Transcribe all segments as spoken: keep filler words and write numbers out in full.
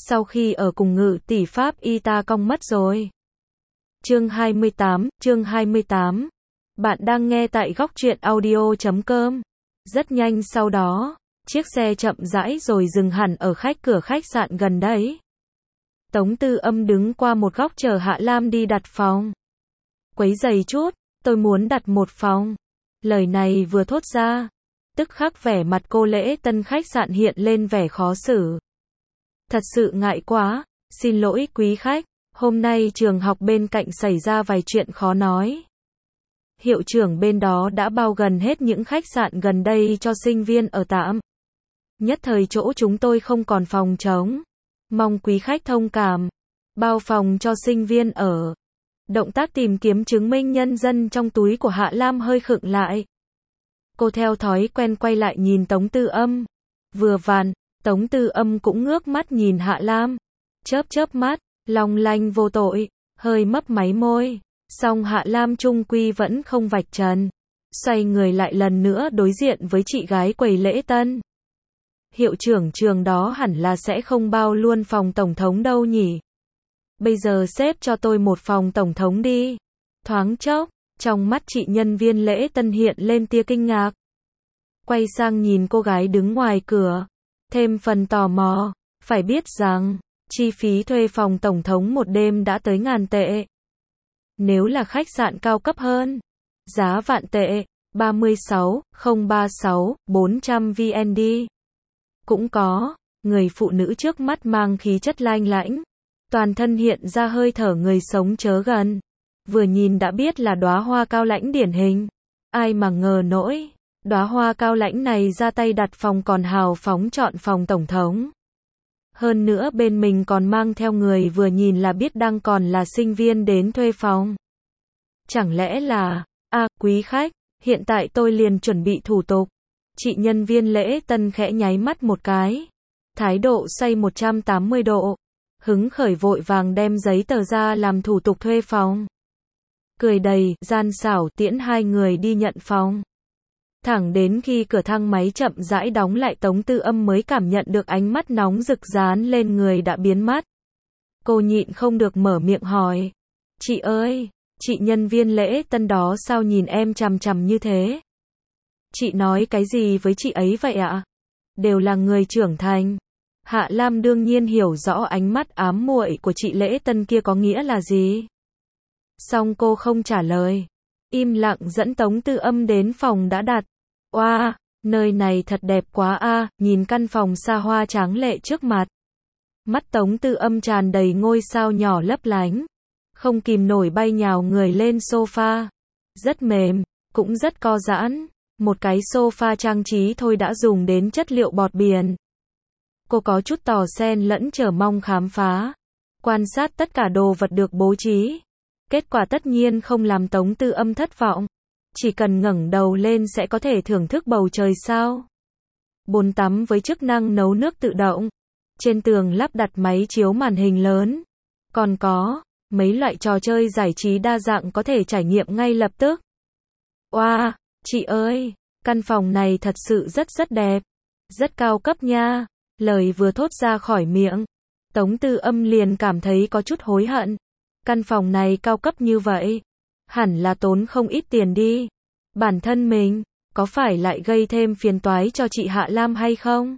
sau khi ở cùng Ngự tỷ Pháp y ta cong mất rồi. Chương hai mươi tám, chương hai mươi tám. Bạn đang nghe tại góc truyện audio chấm com. Rất nhanh sau đó, chiếc xe chậm rãi rồi dừng hẳn ở khách cửa khách sạn gần đấy. Tống Tư Âm đứng qua một góc chờ Hạ Lam đi đặt phòng. Quấy giày chút, tôi muốn đặt một phòng. Lời này vừa thốt ra, tức khắc vẻ mặt cô lễ tân khách sạn hiện lên vẻ khó xử. Thật sự ngại quá, xin lỗi quý khách, hôm nay trường học bên cạnh xảy ra vài chuyện khó nói. Hiệu trưởng bên đó đã bao gần hết những khách sạn gần đây cho sinh viên ở tạm. Nhất thời chỗ chúng tôi không còn phòng trống. Mong quý khách thông cảm. Bao phòng cho sinh viên ở. Động tác tìm kiếm chứng minh nhân dân trong túi của Hạ Lam hơi khựng lại. Cô theo thói quen quay lại nhìn Tống Tư Âm. Vừa vặn, Tống Tư Âm cũng ngước mắt nhìn Hạ Lam. Chớp chớp mắt, long lanh vô tội, hơi mấp máy môi. Song Hạ Lam chung quy vẫn không vạch trần. Xoay người lại lần nữa đối diện với chị gái quầy lễ tân. Hiệu trưởng trường đó hẳn là sẽ không bao luôn phòng tổng thống đâu nhỉ. Bây giờ xếp cho tôi một phòng tổng thống đi. Thoáng chốc, trong mắt chị nhân viên lễ tân hiện lên tia kinh ngạc. Quay sang nhìn cô gái đứng ngoài cửa. Thêm phần tò mò, phải biết rằng, chi phí thuê phòng tổng thống một đêm đã tới ngàn tệ. Nếu là khách sạn cao cấp hơn, giá vạn tệ, ba mươi sáu, không ba sáu, bốn trăm vê en đê. Cũng có, người phụ nữ trước mắt mang khí chất lanh lãnh, toàn thân hiện ra hơi thở người sống chớ gần. Vừa nhìn đã biết là đóa hoa cao lãnh điển hình. Ai mà ngờ nổi, đóa hoa cao lãnh này ra tay đặt phòng còn hào phóng chọn phòng tổng thống. Hơn nữa bên mình còn mang theo người vừa nhìn là biết đang còn là sinh viên đến thuê phòng. Chẳng lẽ là, à, quý khách, hiện tại tôi liền chuẩn bị thủ tục. Chị nhân viên lễ tân khẽ nháy mắt một cái. Thái độ xoay một trăm tám mươi độ. Hứng khởi vội vàng đem giấy tờ ra làm thủ tục thuê phòng. Cười đầy, gian xảo tiễn hai người đi nhận phòng. Thẳng đến khi cửa thang máy chậm rãi đóng lại Tống Tư Âm mới cảm nhận được ánh mắt nóng rực dán lên người đã biến mất. Cô nhịn không được mở miệng hỏi. Chị ơi, chị nhân viên lễ tân đó sao nhìn em chằm chằm như thế? Chị nói cái gì với chị ấy vậy ạ? Đều là người trưởng thành. Hạ Lam đương nhiên hiểu rõ ánh mắt ám muội của chị lễ tân kia có nghĩa là gì. Song cô không trả lời. Im lặng dẫn Tống Tư Âm đến phòng đã đặt. Oa, wow, nơi này thật đẹp quá a, à, nhìn căn phòng xa hoa tráng lệ trước mặt. Mắt Tống Tư Âm tràn đầy ngôi sao nhỏ lấp lánh. Không kìm nổi bay nhào người lên sofa. Rất mềm, cũng rất co giãn. Một cái sofa trang trí thôi đã dùng đến chất liệu bọt biển. Cô có chút tò sen lẫn chờ mong khám phá. Quan sát tất cả đồ vật được bố trí. Kết quả tất nhiên không làm Tống Tư Âm thất vọng. Chỉ cần ngẩng đầu lên sẽ có thể thưởng thức bầu trời sao. Bồn tắm với chức năng nấu nước tự động. Trên tường lắp đặt máy chiếu màn hình lớn. Còn có mấy loại trò chơi giải trí đa dạng có thể trải nghiệm ngay lập tức. Oa, wow, chị ơi, căn phòng này thật sự rất rất đẹp. Rất cao cấp nha. Lời vừa thốt ra khỏi miệng, Tống Tư Âm liền cảm thấy có chút hối hận. Căn phòng này cao cấp như vậy, hẳn là tốn không ít tiền đi. Bản thân mình, có phải lại gây thêm phiền toái cho chị Hạ Lam hay không?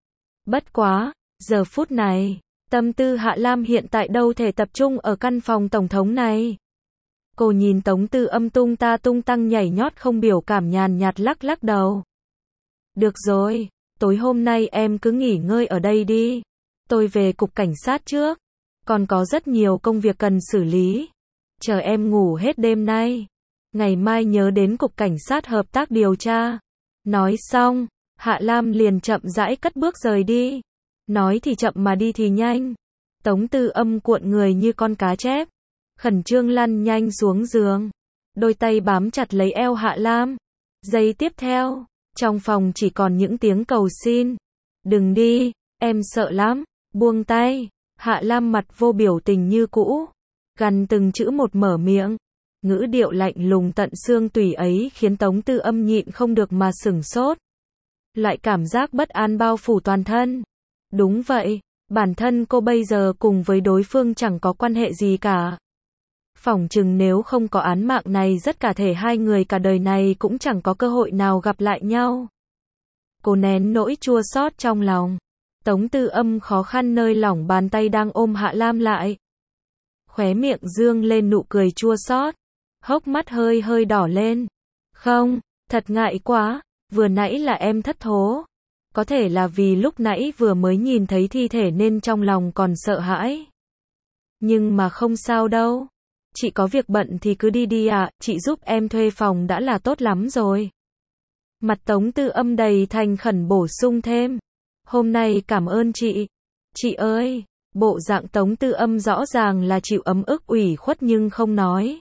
Bất quá, giờ phút này, tâm tư Hạ Lam hiện tại đâu thể tập trung ở căn phòng tổng thống này. Cô nhìn Tống Tư Âm tung ta tung tăng nhảy nhót không biểu cảm nhàn nhạt lắc lắc đầu. Được rồi, tối hôm nay em cứ nghỉ ngơi ở đây đi. Tôi về cục cảnh sát trước. Còn có rất nhiều công việc cần xử lý. Chờ em ngủ hết đêm nay. Ngày mai nhớ đến cục cảnh sát hợp tác điều tra. Nói xong, Hạ Lam liền chậm rãi cất bước rời đi. Nói thì chậm mà đi thì nhanh. Tống Tư Âm cuộn người như con cá chép. Khẩn trương lăn nhanh xuống giường. Đôi tay bám chặt lấy eo Hạ Lam. Giây tiếp theo, trong phòng chỉ còn những tiếng cầu xin. Đừng đi, em sợ lắm, buông tay. Hạ Lam mặt vô biểu tình như cũ. Gằn từng chữ một mở miệng. Ngữ điệu lạnh lùng tận xương tủy ấy khiến Tống Tư Âm nhịn không được mà sửng sốt. Loại cảm giác bất an bao phủ toàn thân. Đúng vậy, Bản thân cô bây giờ cùng với đối phương chẳng có quan hệ gì cả. Phỏng chừng nếu không có án mạng này rất cả thể hai người cả đời này cũng chẳng có cơ hội nào gặp lại nhau. Cô nén nỗi chua xót trong lòng. Tống Tư Âm khó khăn nơi lỏng bàn tay đang ôm Hạ Lam lại. Khóe miệng dương lên nụ cười chua xót, hốc mắt hơi hơi đỏ lên. Không, thật ngại quá, vừa nãy là em thất thố. Có thể là vì lúc nãy vừa mới nhìn thấy thi thể nên trong lòng còn sợ hãi. Nhưng mà không sao đâu. Chị có việc bận thì cứ đi đi ạ, à, chị giúp em thuê phòng đã là tốt lắm rồi. Mặt Tống Tư Âm đầy thành khẩn bổ sung thêm. Hôm nay cảm ơn chị. Chị ơi, bộ dạng Tống Tư Âm rõ ràng là chịu ấm ức ủy khuất nhưng không nói.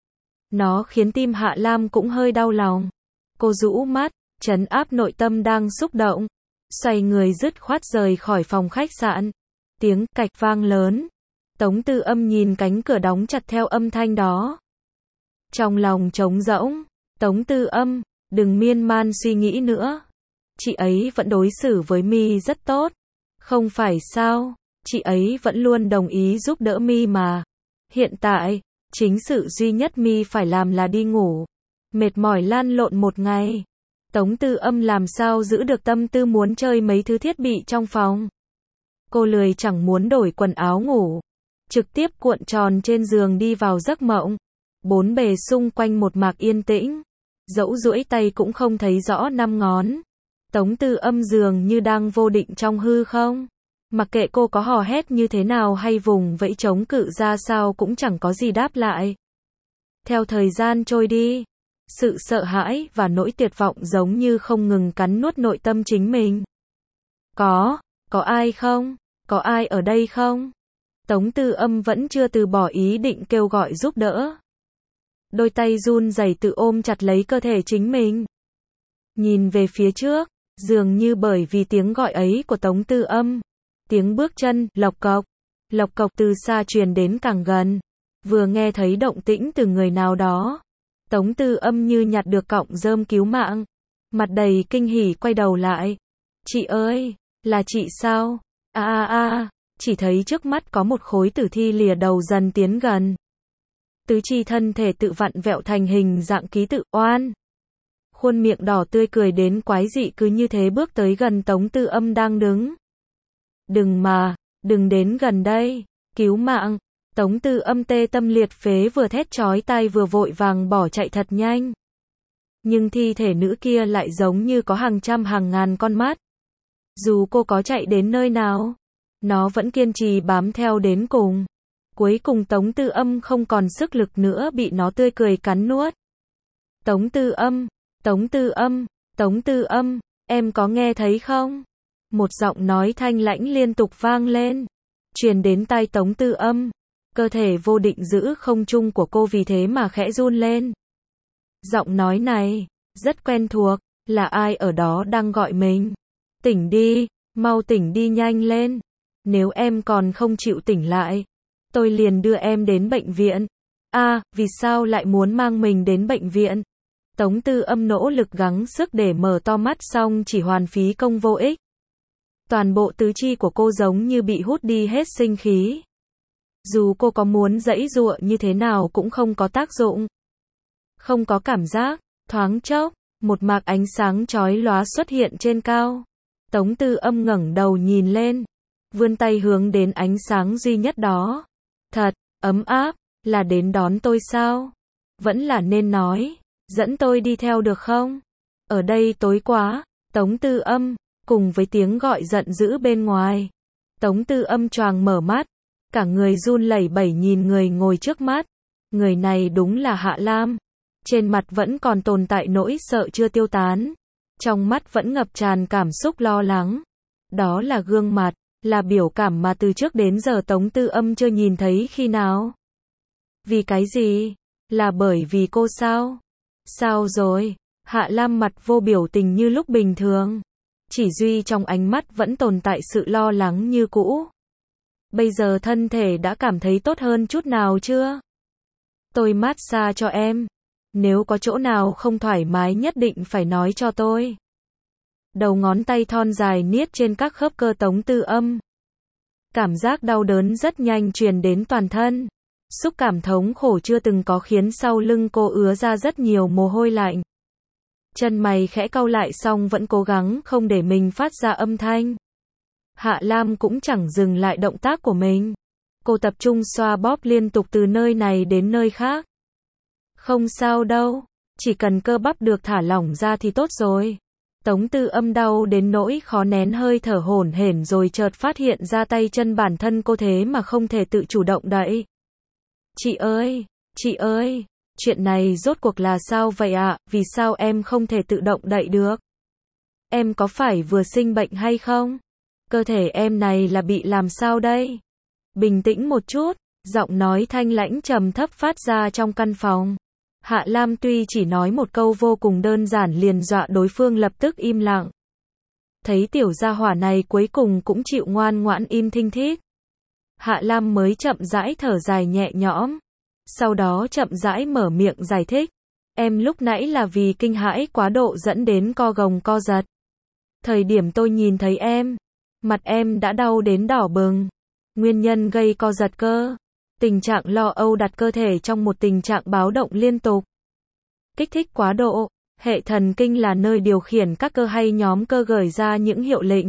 Nó khiến tim Hạ Lam cũng hơi đau lòng. Cô rũ mắt, trấn áp nội tâm đang xúc động. Xoay người dứt khoát rời khỏi phòng khách sạn. Tiếng cạch vang lớn. Tống Tư Âm nhìn cánh cửa đóng chặt theo âm thanh đó. Trong lòng trống rỗng. Tống Tư Âm, đừng miên man suy nghĩ nữa. Chị ấy vẫn đối xử với mi rất tốt. Không phải sao? Chị ấy vẫn luôn đồng ý giúp đỡ mi mà. Hiện tại, chính sự duy nhất mi phải làm là đi ngủ. Mệt mỏi lăn lộn một ngày. Tống Tư Âm làm sao giữ được tâm tư muốn chơi mấy thứ thiết bị trong phòng. Cô lười chẳng muốn đổi quần áo ngủ. Trực tiếp cuộn tròn trên giường đi vào giấc mộng. Bốn bề xung quanh một mạc yên tĩnh. Dẫu duỗi tay cũng không thấy rõ năm ngón. Tống Tư Âm dường như đang vô định trong hư không. Mặc kệ cô có hò hét như thế nào hay vùng vẫy chống cự ra sao cũng chẳng có gì đáp lại. Theo thời gian trôi đi, sự sợ hãi và nỗi tuyệt vọng giống như không ngừng cắn nuốt nội tâm chính mình. Có, có ai không? Có ai ở đây không? Tống Tư Âm vẫn chưa từ bỏ ý định kêu gọi giúp đỡ. Đôi tay run rẩy tự ôm chặt lấy cơ thể chính mình. Nhìn về phía trước, dường như bởi vì tiếng gọi ấy của Tống Tư Âm. Tiếng bước chân, lộc cộc, lộc cộc từ xa truyền đến càng gần. Vừa nghe thấy động tĩnh từ người nào đó. Tống Tư Âm như nhặt được cọng rơm cứu mạng. Mặt đầy kinh hỉ quay đầu lại. Chị ơi, là chị sao? A a a, chỉ thấy trước mắt có một khối tử thi lìa đầu dần tiến gần. Tứ chi thân thể tự vặn vẹo thành hình dạng ký tự oan. Khuôn miệng đỏ tươi cười đến quái dị cứ như thế bước tới gần Tống Tư Âm đang đứng. Đừng mà, đừng đến gần đây, cứu mạng. Tống Tư Âm tê tâm liệt phế vừa thét chói tai vừa vội vàng bỏ chạy thật nhanh. Nhưng thi thể nữ kia lại giống như có hàng trăm hàng ngàn con mắt. Dù cô có chạy đến nơi nào, nó vẫn kiên trì bám theo đến cùng. Cuối cùng Tống Tư Âm không còn sức lực nữa bị nó tươi cười cắn nuốt. Tống Tư Âm, Tống Tư Âm, Tống Tư Âm, em có nghe thấy không? Một giọng nói thanh lãnh liên tục vang lên, truyền đến tai Tống Tư Âm. Cơ thể vô định giữ không trung của cô vì thế mà khẽ run lên. Giọng nói này, rất quen thuộc, là ai ở đó đang gọi mình? Tỉnh đi, mau tỉnh đi nhanh lên. Nếu em còn không chịu tỉnh lại, tôi liền đưa em đến bệnh viện. A, à, vì sao lại muốn mang mình đến bệnh viện? Tống Tư Âm nỗ lực gắng sức để mở to mắt xong chỉ hoàn phí công vô ích. Toàn bộ tứ chi của cô giống như bị hút đi hết sinh khí. Dù cô có muốn giãy giụa như thế nào cũng không có tác dụng. Không có cảm giác, thoáng chốc, một mạc ánh sáng chói lóa xuất hiện trên cao. Tống Tư Âm ngẩng đầu nhìn lên, vươn tay hướng đến ánh sáng duy nhất đó. Thật, ấm áp, là đến đón tôi sao? Vẫn là nên nói, dẫn tôi đi theo được không? Ở đây tối quá. Tống Tư Âm, cùng với tiếng gọi giận dữ bên ngoài. Tống Tư Âm choàng mở mắt, cả người run lẩy bẩy nhìn người ngồi trước mắt. Người này đúng là Hạ Lam. Trên mặt vẫn còn tồn tại nỗi sợ chưa tiêu tán. Trong mắt vẫn ngập tràn cảm xúc lo lắng. Đó là gương mặt, là biểu cảm mà từ trước đến giờ Tống Tư Âm chưa nhìn thấy khi nào. Vì cái gì? Là bởi vì cô sao? Sao rồi? Hạ Lam mặt vô biểu tình như lúc bình thường. Chỉ duy trong ánh mắt vẫn tồn tại sự lo lắng như cũ. Bây giờ thân thể đã cảm thấy tốt hơn chút nào chưa? Tôi massage cho em. Nếu có chỗ nào không thoải mái nhất định phải nói cho tôi. Đầu ngón tay thon dài niết trên các khớp cơ Tống Tư Âm. Cảm giác đau đớn rất nhanh truyền đến toàn thân. Xúc cảm thống khổ chưa từng có khiến sau lưng cô ứa ra rất nhiều mồ hôi lạnh. Chân mày khẽ cau lại xong vẫn cố gắng không để mình phát ra âm thanh. Hạ Lam cũng chẳng dừng lại động tác của mình. Cô tập trung xoa bóp liên tục từ nơi này đến nơi khác. Không sao đâu, chỉ cần cơ bắp được thả lỏng ra thì tốt rồi. Tống Tư Âm đau đến nỗi khó nén hơi thở hổn hển rồi chợt phát hiện ra tay chân bản thân cô thế mà không thể tự chủ động đẩy. Chị ơi, chị ơi, chuyện này rốt cuộc là sao vậy ạ, vì sao em không thể tự động đẩy được? Em có phải vừa sinh bệnh hay không? Cơ thể em này là bị làm sao đây? Bình tĩnh một chút, giọng nói thanh lãnh trầm thấp phát ra trong căn phòng. Hạ Lam tuy chỉ nói một câu vô cùng đơn giản liền dọa đối phương lập tức im lặng. Thấy tiểu gia hỏa này cuối cùng cũng chịu ngoan ngoãn im thinh thít. Hạ Lam mới chậm rãi thở dài nhẹ nhõm. Sau đó chậm rãi mở miệng giải thích. Em lúc nãy là vì kinh hãi quá độ dẫn đến co gồng co giật. Thời điểm tôi nhìn thấy em, mặt em đã đau đến đỏ bừng. Nguyên nhân gây co giật cơ. Tình trạng lo âu đặt cơ thể trong một tình trạng báo động liên tục. Kích thích quá độ, hệ thần kinh là nơi điều khiển các cơ hay nhóm cơ gửi ra những hiệu lệnh.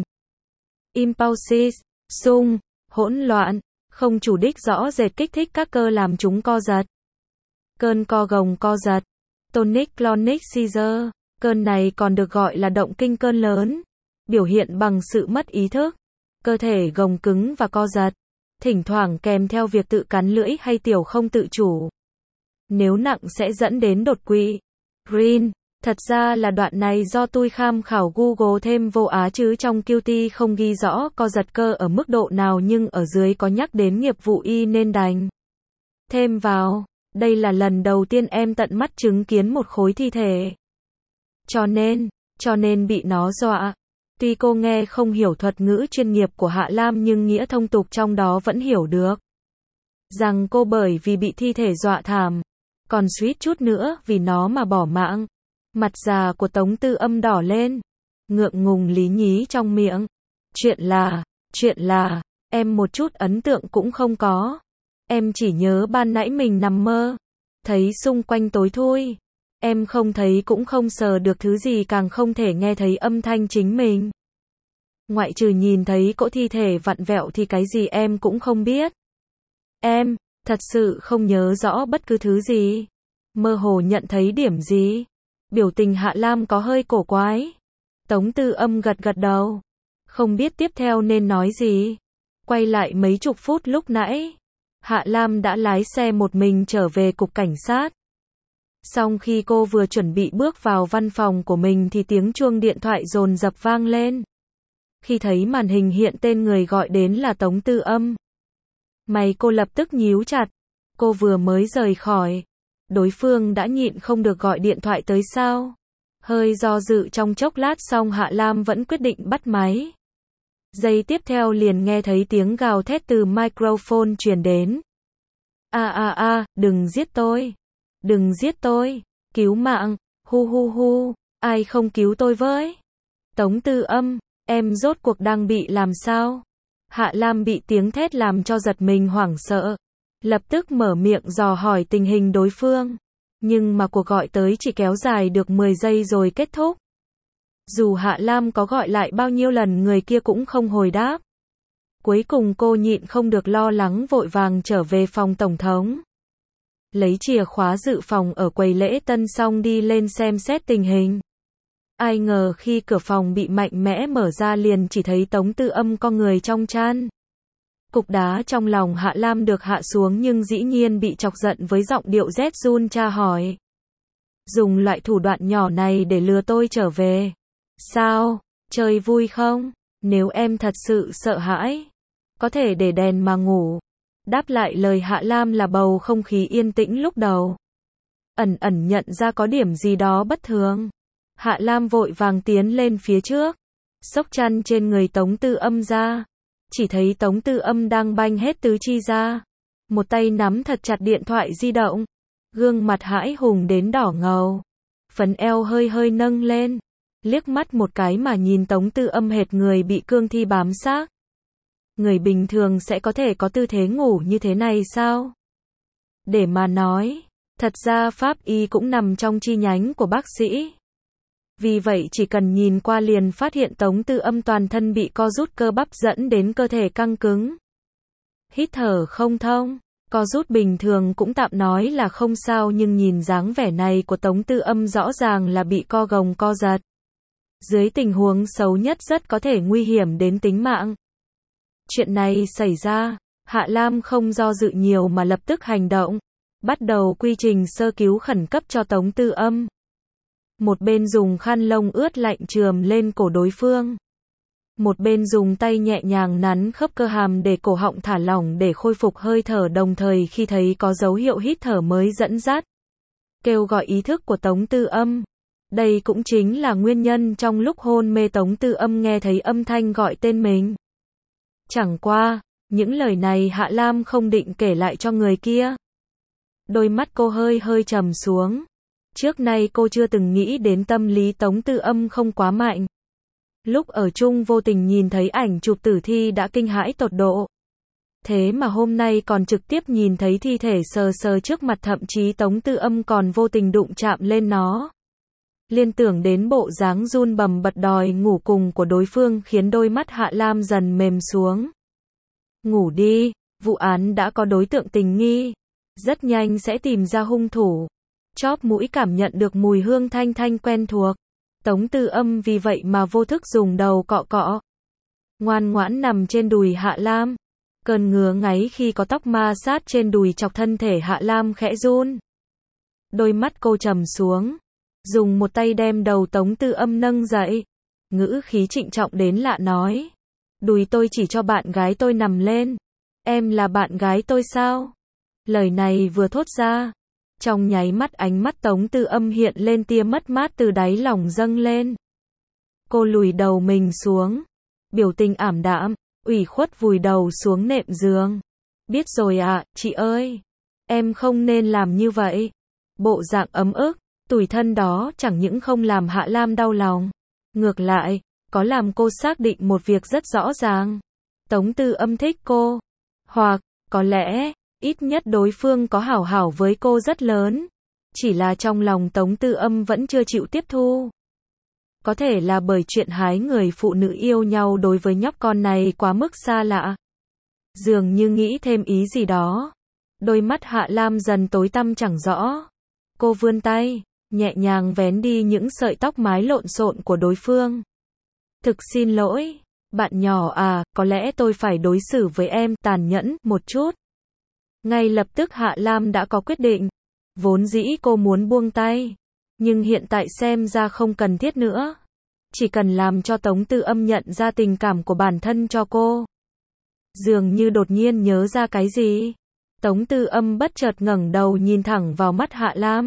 Impulses, xung, hỗn loạn, không chủ đích rõ rệt kích thích các cơ làm chúng co giật. Cơn co gồng co giật, tonic-clonic seizure, cơn này còn được gọi là động kinh cơn lớn, biểu hiện bằng sự mất ý thức, cơ thể gồng cứng và co giật. Thỉnh thoảng kèm theo việc tự cắn lưỡi hay tiểu không tự chủ. Nếu nặng sẽ dẫn đến đột quỵ. Green, thật ra là đoạn này do tôi tham khảo Google thêm vô á chứ trong Q T không ghi rõ co giật cơ ở mức độ nào nhưng ở dưới có nhắc đến nghiệp vụ y nên đành thêm vào. Đây là lần đầu tiên em tận mắt chứng kiến một khối thi thể. Cho nên, cho nên bị nó dọa. Tuy cô nghe không hiểu thuật ngữ chuyên nghiệp của Hạ Lam nhưng nghĩa thông tục trong đó vẫn hiểu được. Rằng cô bởi vì bị thi thể dọa thảm, còn suýt chút nữa vì nó mà bỏ mạng. Mặt già của Tống Tư Âm đỏ lên, ngượng ngùng lý nhí trong miệng. Chuyện là, chuyện là, em một chút ấn tượng cũng không có. Em chỉ nhớ ban nãy mình nằm mơ, thấy xung quanh tối thui. Em không thấy cũng không sờ được thứ gì càng không thể nghe thấy âm thanh chính mình. Ngoại trừ nhìn thấy cỗ thi thể vặn vẹo thì cái gì em cũng không biết. Em, thật sự không nhớ rõ bất cứ thứ gì. Mơ hồ nhận thấy điểm gì. Biểu tình Hạ Lam có hơi cổ quái. Tống Tư Âm gật gật đầu. Không biết tiếp theo nên nói gì. Quay lại mấy chục phút lúc nãy. Hạ Lam đã lái xe một mình trở về cục cảnh sát. Xong khi cô vừa chuẩn bị bước vào văn phòng của mình thì tiếng chuông điện thoại dồn dập vang lên. Khi thấy màn hình hiện tên người gọi đến là Tống Tư Âm. Mày cô lập tức nhíu chặt. Cô vừa mới rời khỏi. Đối phương đã nhịn không được gọi điện thoại tới sao? Hơi do dự trong chốc lát xong Hạ Lam vẫn quyết định bắt máy. Giây tiếp theo liền nghe thấy tiếng gào thét từ microphone truyền đến. A a a, đừng giết tôi. Đừng giết tôi. Cứu mạng. Hu hu hu. Ai không cứu tôi với? Tống Tư Âm, em rốt cuộc đang bị làm sao? Hạ Lam bị tiếng thét làm cho giật mình hoảng sợ. Lập tức mở miệng dò hỏi tình hình đối phương. Nhưng mà cuộc gọi tới chỉ kéo dài được mười giây rồi kết thúc. Dù Hạ Lam có gọi lại bao nhiêu lần người kia cũng không hồi đáp. Cuối cùng cô nhịn không được lo lắng vội vàng trở về phòng tổng thống. Lấy chìa khóa dự phòng ở quầy lễ tân xong đi lên xem xét tình hình. Ai ngờ khi cửa phòng bị mạnh mẽ mở ra liền chỉ thấy Tống Tư Âm con người trong chăn. Cục đá trong lòng Hạ Lam được hạ xuống nhưng dĩ nhiên bị chọc giận với giọng điệu rét run tra hỏi. Dùng loại thủ đoạn nhỏ này để lừa tôi trở về. Sao? Chơi vui không? Nếu em thật sự sợ hãi, có thể để đèn mà ngủ. Đáp lại lời Hạ Lam là bầu không khí yên tĩnh lúc đầu. Ẩn ẩn nhận ra có điểm gì đó bất thường. Hạ Lam vội vàng tiến lên phía trước. Xốc chăn trên người Tống Tư Âm ra. Chỉ thấy Tống Tư Âm đang banh hết tứ chi ra. Một tay nắm thật chặt điện thoại di động. Gương mặt hãi hùng đến đỏ ngầu. Phần eo hơi hơi nâng lên. Liếc mắt một cái mà nhìn Tống Tư Âm hệt người bị cương thi bám xác. Người bình thường sẽ có thể có tư thế ngủ như thế này sao? Để mà nói, thật ra pháp y cũng nằm trong chi nhánh của bác sĩ. Vì vậy chỉ cần nhìn qua liền phát hiện Tống Tư Âm toàn thân bị co rút cơ bắp dẫn đến cơ thể căng cứng. Hít thở không thông, co rút bình thường cũng tạm nói là không sao, nhưng nhìn dáng vẻ này của Tống Tư Âm rõ ràng là bị co gồng co giật. Dưới tình huống xấu nhất rất có thể nguy hiểm đến tính mạng. Chuyện này xảy ra, Hạ Lam không do dự nhiều mà lập tức hành động, bắt đầu quy trình sơ cứu khẩn cấp cho Tống Tư Âm. Một bên dùng khăn lông ướt lạnh chườm lên cổ đối phương. Một bên dùng tay nhẹ nhàng nắn khớp cơ hàm để cổ họng thả lỏng để khôi phục hơi thở, đồng thời khi thấy có dấu hiệu hít thở mới dẫn dắt. Kêu gọi ý thức của Tống Tư Âm. Đây cũng chính là nguyên nhân trong lúc hôn mê Tống Tư Âm nghe thấy âm thanh gọi tên mình. Chẳng qua, những lời này Hạ Lam không định kể lại cho người kia. Đôi mắt cô hơi hơi trầm xuống. Trước nay cô chưa từng nghĩ đến tâm lý Tống Tư Âm không quá mạnh. Lúc ở chung vô tình nhìn thấy ảnh chụp tử thi đã kinh hãi tột độ. Thế mà hôm nay còn trực tiếp nhìn thấy thi thể sờ sờ trước mặt, thậm chí Tống Tư Âm còn vô tình đụng chạm lên nó. Liên tưởng đến bộ dáng run bầm bật đòi ngủ cùng của đối phương khiến đôi mắt Hạ Lam dần mềm xuống. Ngủ đi, vụ án đã có đối tượng tình nghi. Rất nhanh sẽ tìm ra hung thủ. Chóp mũi cảm nhận được mùi hương thanh thanh quen thuộc. Tống Tư Âm vì vậy mà vô thức dùng đầu cọ cọ. Ngoan ngoãn nằm trên đùi Hạ Lam. Cơn ngứa ngáy khi có tóc ma sát trên đùi chọc thân thể Hạ Lam khẽ run. Đôi mắt cô trầm xuống. Dùng một tay đem đầu Tống Tư Âm nâng dậy. Ngữ khí trịnh trọng đến lạ nói. Đùi tôi chỉ cho bạn gái tôi nằm lên. Em là bạn gái tôi sao? Lời này vừa thốt ra. Trong nháy mắt ánh mắt Tống Tư Âm hiện lên tia mất mát từ đáy lòng dâng lên. Cô lùi đầu mình xuống. Biểu tình ảm đạm, ủy khuất vùi đầu xuống nệm giường. Biết rồi ạ, chị ơi. Em không nên làm như vậy. Bộ dạng ấm ức, tủi thân đó chẳng những không làm Hạ Lam đau lòng. Ngược lại, có làm cô xác định một việc rất rõ ràng. Tống Tư Âm thích cô. Hoặc, có lẽ, ít nhất đối phương có hảo hảo với cô rất lớn. Chỉ là trong lòng Tống Tư Âm vẫn chưa chịu tiếp thu. Có thể là bởi chuyện hái người phụ nữ yêu nhau đối với nhóc con này quá mức xa lạ. Dường như nghĩ thêm ý gì đó. Đôi mắt Hạ Lam dần tối tăm chẳng rõ. Cô vươn tay, nhẹ nhàng vén đi những sợi tóc mái lộn xộn của đối phương. Thực xin lỗi, bạn nhỏ à, có lẽ tôi phải đối xử với em tàn nhẫn một chút. Ngay lập tức Hạ Lam đã có quyết định. Vốn dĩ cô muốn buông tay. Nhưng hiện tại xem ra không cần thiết nữa. Chỉ cần làm cho Tống Tư Âm nhận ra tình cảm của bản thân cho cô. Dường như đột nhiên nhớ ra cái gì. Tống Tư Âm bất chợt ngẩng đầu nhìn thẳng vào mắt Hạ Lam.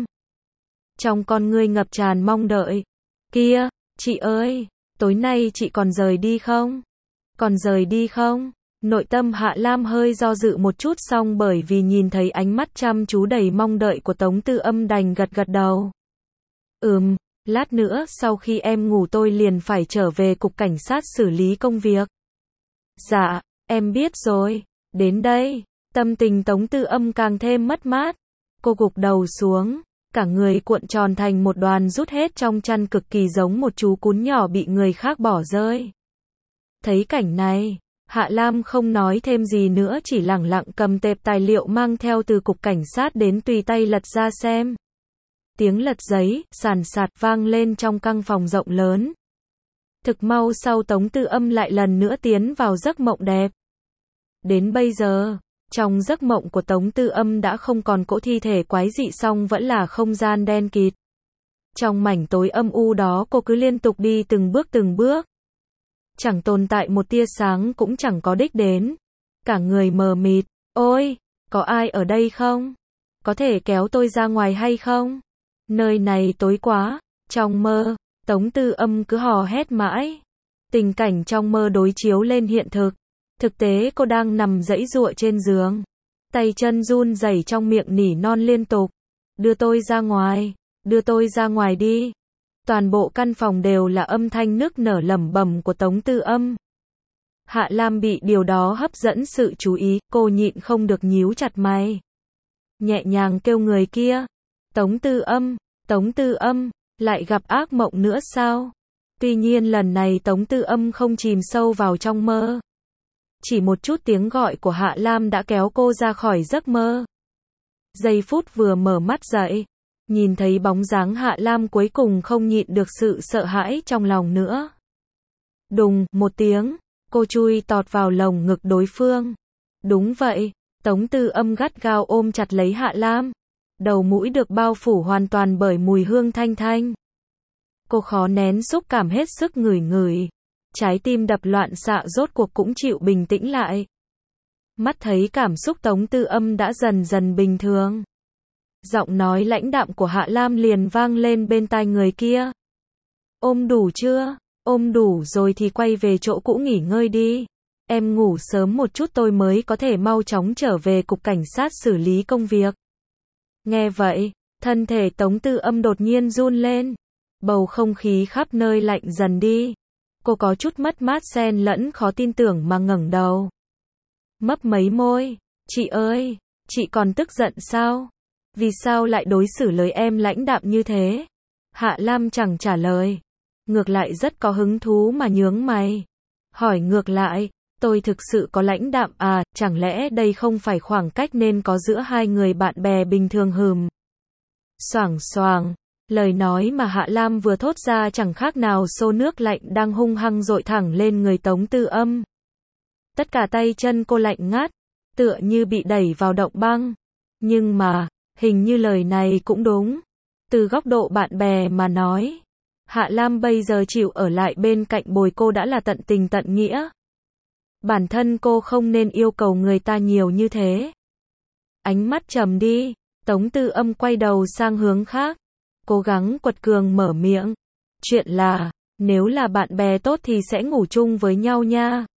Trong con ngươi ngập tràn mong đợi. Kia, chị ơi, tối nay chị còn rời đi không? Còn rời đi không? Nội tâm Hạ Lam hơi do dự một chút, xong bởi vì nhìn thấy ánh mắt chăm chú đầy mong đợi của Tống Tư Âm đành gật gật đầu. Ừm, lát nữa sau khi em ngủ tôi liền phải trở về cục cảnh sát xử lý công việc. Dạ, em biết rồi. Đến đây, tâm tình Tống Tư Âm càng thêm mất mát. Cô gục đầu xuống, cả người cuộn tròn thành một đoàn rút hết trong chăn, cực kỳ giống một chú cún nhỏ bị người khác bỏ rơi. Thấy cảnh này, Hạ Lam không nói thêm gì nữa, chỉ lẳng lặng cầm tệp tài liệu mang theo từ cục cảnh sát đến tùy tay lật ra xem. Tiếng lật giấy, sàn sạt vang lên trong căn phòng rộng lớn. Thực mau sau Tống Tư Âm lại lần nữa tiến vào giấc mộng đẹp. Đến bây giờ, trong giấc mộng của Tống Tư Âm đã không còn cỗ thi thể quái dị, song vẫn là không gian đen kịt. Trong mảnh tối âm u đó cô cứ liên tục đi từng bước từng bước. Chẳng tồn tại một tia sáng, cũng chẳng có đích đến. Cả người mờ mịt. Ôi, có ai ở đây không? Có thể kéo tôi ra ngoài hay không? Nơi này tối quá. Trong mơ, Tống Tư Âm cứ hò hét mãi. Tình cảnh trong mơ đối chiếu lên hiện thực. Thực tế cô đang nằm giãy giụa trên giường. Tay chân run rẩy, trong miệng nỉ non liên tục. Đưa tôi ra ngoài, đưa tôi ra ngoài đi. Toàn bộ căn phòng đều là âm thanh nức nở lẩm bẩm của Tống Tư Âm. Hạ Lam bị điều đó hấp dẫn sự chú ý, cô nhịn không được nhíu chặt mày. Nhẹ nhàng kêu người kia. Tống Tư Âm, Tống Tư Âm, lại gặp ác mộng nữa sao? Tuy nhiên lần này Tống Tư Âm không chìm sâu vào trong mơ. Chỉ một chút tiếng gọi của Hạ Lam đã kéo cô ra khỏi giấc mơ. Giây phút vừa mở mắt dậy, nhìn thấy bóng dáng Hạ Lam cuối cùng không nhịn được sự sợ hãi trong lòng nữa. Đùng, một tiếng, cô chui tọt vào lồng ngực đối phương. Đúng vậy, Tống Tư Âm gắt gao ôm chặt lấy Hạ Lam. Đầu mũi được bao phủ hoàn toàn bởi mùi hương thanh thanh. Cô khó nén xúc cảm hết sức ngửi ngửi. Trái tim đập loạn xạ rốt cuộc cũng chịu bình tĩnh lại. Mắt thấy cảm xúc Tống Tư Âm đã dần dần bình thường. Giọng nói lãnh đạm của Hạ Lam liền vang lên bên tai người kia. Ôm đủ chưa? Ôm đủ rồi thì quay về chỗ cũ nghỉ ngơi đi. Em ngủ sớm một chút tôi mới có thể mau chóng trở về cục cảnh sát xử lý công việc. Nghe vậy, thân thể Tống Tư Âm đột nhiên run lên. Bầu không khí khắp nơi lạnh dần đi. Cô có chút mất mát xen lẫn khó tin tưởng mà ngẩng đầu. Mấp mấy môi. Chị ơi, chị còn tức giận sao? Vì sao lại đối xử lời em lãnh đạm như thế? Hạ Lam chẳng trả lời. Ngược lại rất có hứng thú mà nhướng mày. Hỏi ngược lại, tôi thực sự có lãnh đạm à, chẳng lẽ đây không phải khoảng cách nên có giữa hai người bạn bè bình thường hừm. Xoảng xoàng, lời nói mà Hạ Lam vừa thốt ra chẳng khác nào xô nước lạnh đang hung hăng dội thẳng lên người Tống Tư Âm. Tất cả tay chân cô lạnh ngắt, tựa như bị đẩy vào động băng. Nhưng mà, hình như lời này cũng đúng. Từ góc độ bạn bè mà nói, Hạ Lam bây giờ chịu ở lại bên cạnh bồi cô đã là tận tình tận nghĩa. Bản thân cô không nên yêu cầu người ta nhiều như thế. Ánh mắt trầm đi, Tống Tư Âm quay đầu sang hướng khác. Cố gắng quật cường mở miệng. Chuyện là, nếu là bạn bè tốt thì sẽ ngủ chung với nhau nha.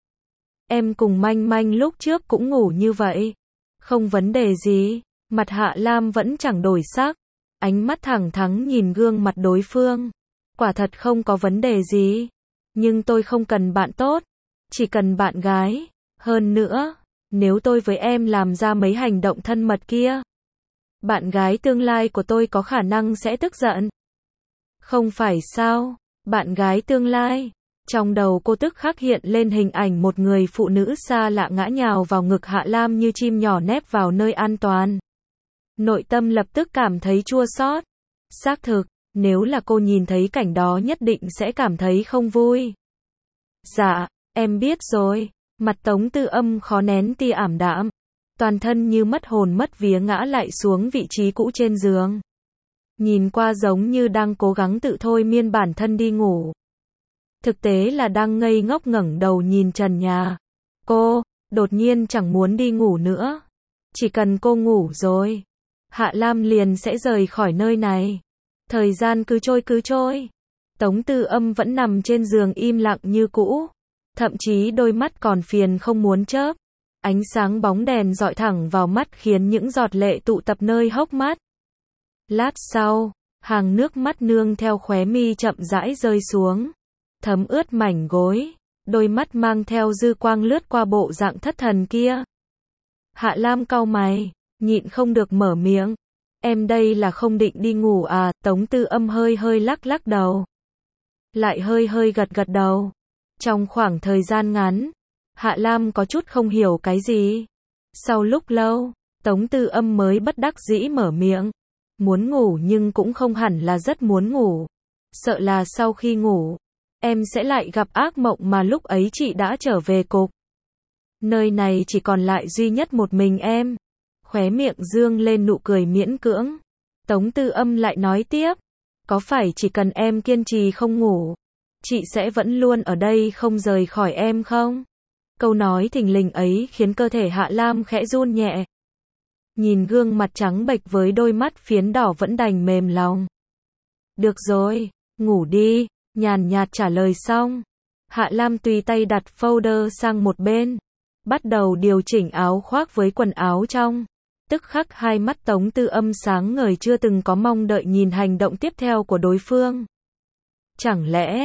Em cùng Manh Manh lúc trước cũng ngủ như vậy. Không vấn đề gì. Mặt Hạ Lam vẫn chẳng đổi sắc. Ánh mắt thẳng thắn nhìn gương mặt đối phương. Quả thật không có vấn đề gì. Nhưng tôi không cần bạn tốt. Chỉ cần bạn gái. Hơn nữa, nếu tôi với em làm ra mấy hành động thân mật kia, bạn gái tương lai của tôi có khả năng sẽ tức giận. Không phải sao? Bạn gái tương lai. Trong đầu cô tức khắc hiện lên hình ảnh một người phụ nữ xa lạ ngã nhào vào ngực Hạ Lam như chim nhỏ nép vào nơi an toàn. Nội tâm lập tức cảm thấy chua xót. Xác thực, nếu là cô nhìn thấy cảnh đó nhất định sẽ cảm thấy không vui. Dạ, em biết rồi. Mặt Tống Tư Âm khó nén tia ảm đạm. Toàn thân như mất hồn mất vía ngã lại xuống vị trí cũ trên giường. Nhìn qua giống như đang cố gắng tự thôi miên bản thân đi ngủ. Thực tế là đang ngây ngốc ngẩng đầu nhìn trần nhà. Cô, đột nhiên chẳng muốn đi ngủ nữa. Chỉ cần cô ngủ rồi, Hạ Lam liền sẽ rời khỏi nơi này. Thời gian cứ trôi cứ trôi. Tống Tư Âm vẫn nằm trên giường im lặng như cũ. Thậm chí đôi mắt còn phiền không muốn chớp. Ánh sáng bóng đèn dọi thẳng vào mắt khiến những giọt lệ tụ tập nơi hốc mắt. Lát sau, hàng nước mắt nương theo khóe mi chậm rãi rơi xuống. Thấm ướt mảnh gối. Đôi mắt mang theo dư quang lướt qua bộ dạng thất thần kia. Hạ Lam cau mày, nhịn không được mở miệng. Em đây là không định đi ngủ à? Tống Tư Âm hơi hơi lắc lắc đầu. Lại hơi hơi gật gật đầu. Trong khoảng thời gian ngắn, Hạ Lam có chút không hiểu cái gì. Sau lúc lâu, Tống Tư Âm mới bất đắc dĩ mở miệng. Muốn ngủ nhưng cũng không hẳn là rất muốn ngủ. Sợ là sau khi ngủ, em sẽ lại gặp ác mộng mà lúc ấy chị đã trở về cục. Nơi này chỉ còn lại duy nhất một mình em. Khóe miệng dương lên nụ cười miễn cưỡng. Tống Tư Âm lại nói tiếp. Có phải chỉ cần em kiên trì không ngủ, chị sẽ vẫn luôn ở đây không rời khỏi em không? Câu nói thình lình ấy khiến cơ thể Hạ Lam khẽ run nhẹ. Nhìn gương mặt trắng bệch với đôi mắt phiến đỏ vẫn đành mềm lòng. Được rồi, ngủ đi, nhàn nhạt trả lời xong. Hạ Lam tùy tay đặt folder sang một bên. Bắt đầu điều chỉnh áo khoác với quần áo trong. Tức khắc hai mắt Tống Tư Âm sáng ngời chưa từng có mong đợi nhìn hành động tiếp theo của đối phương. Chẳng lẽ,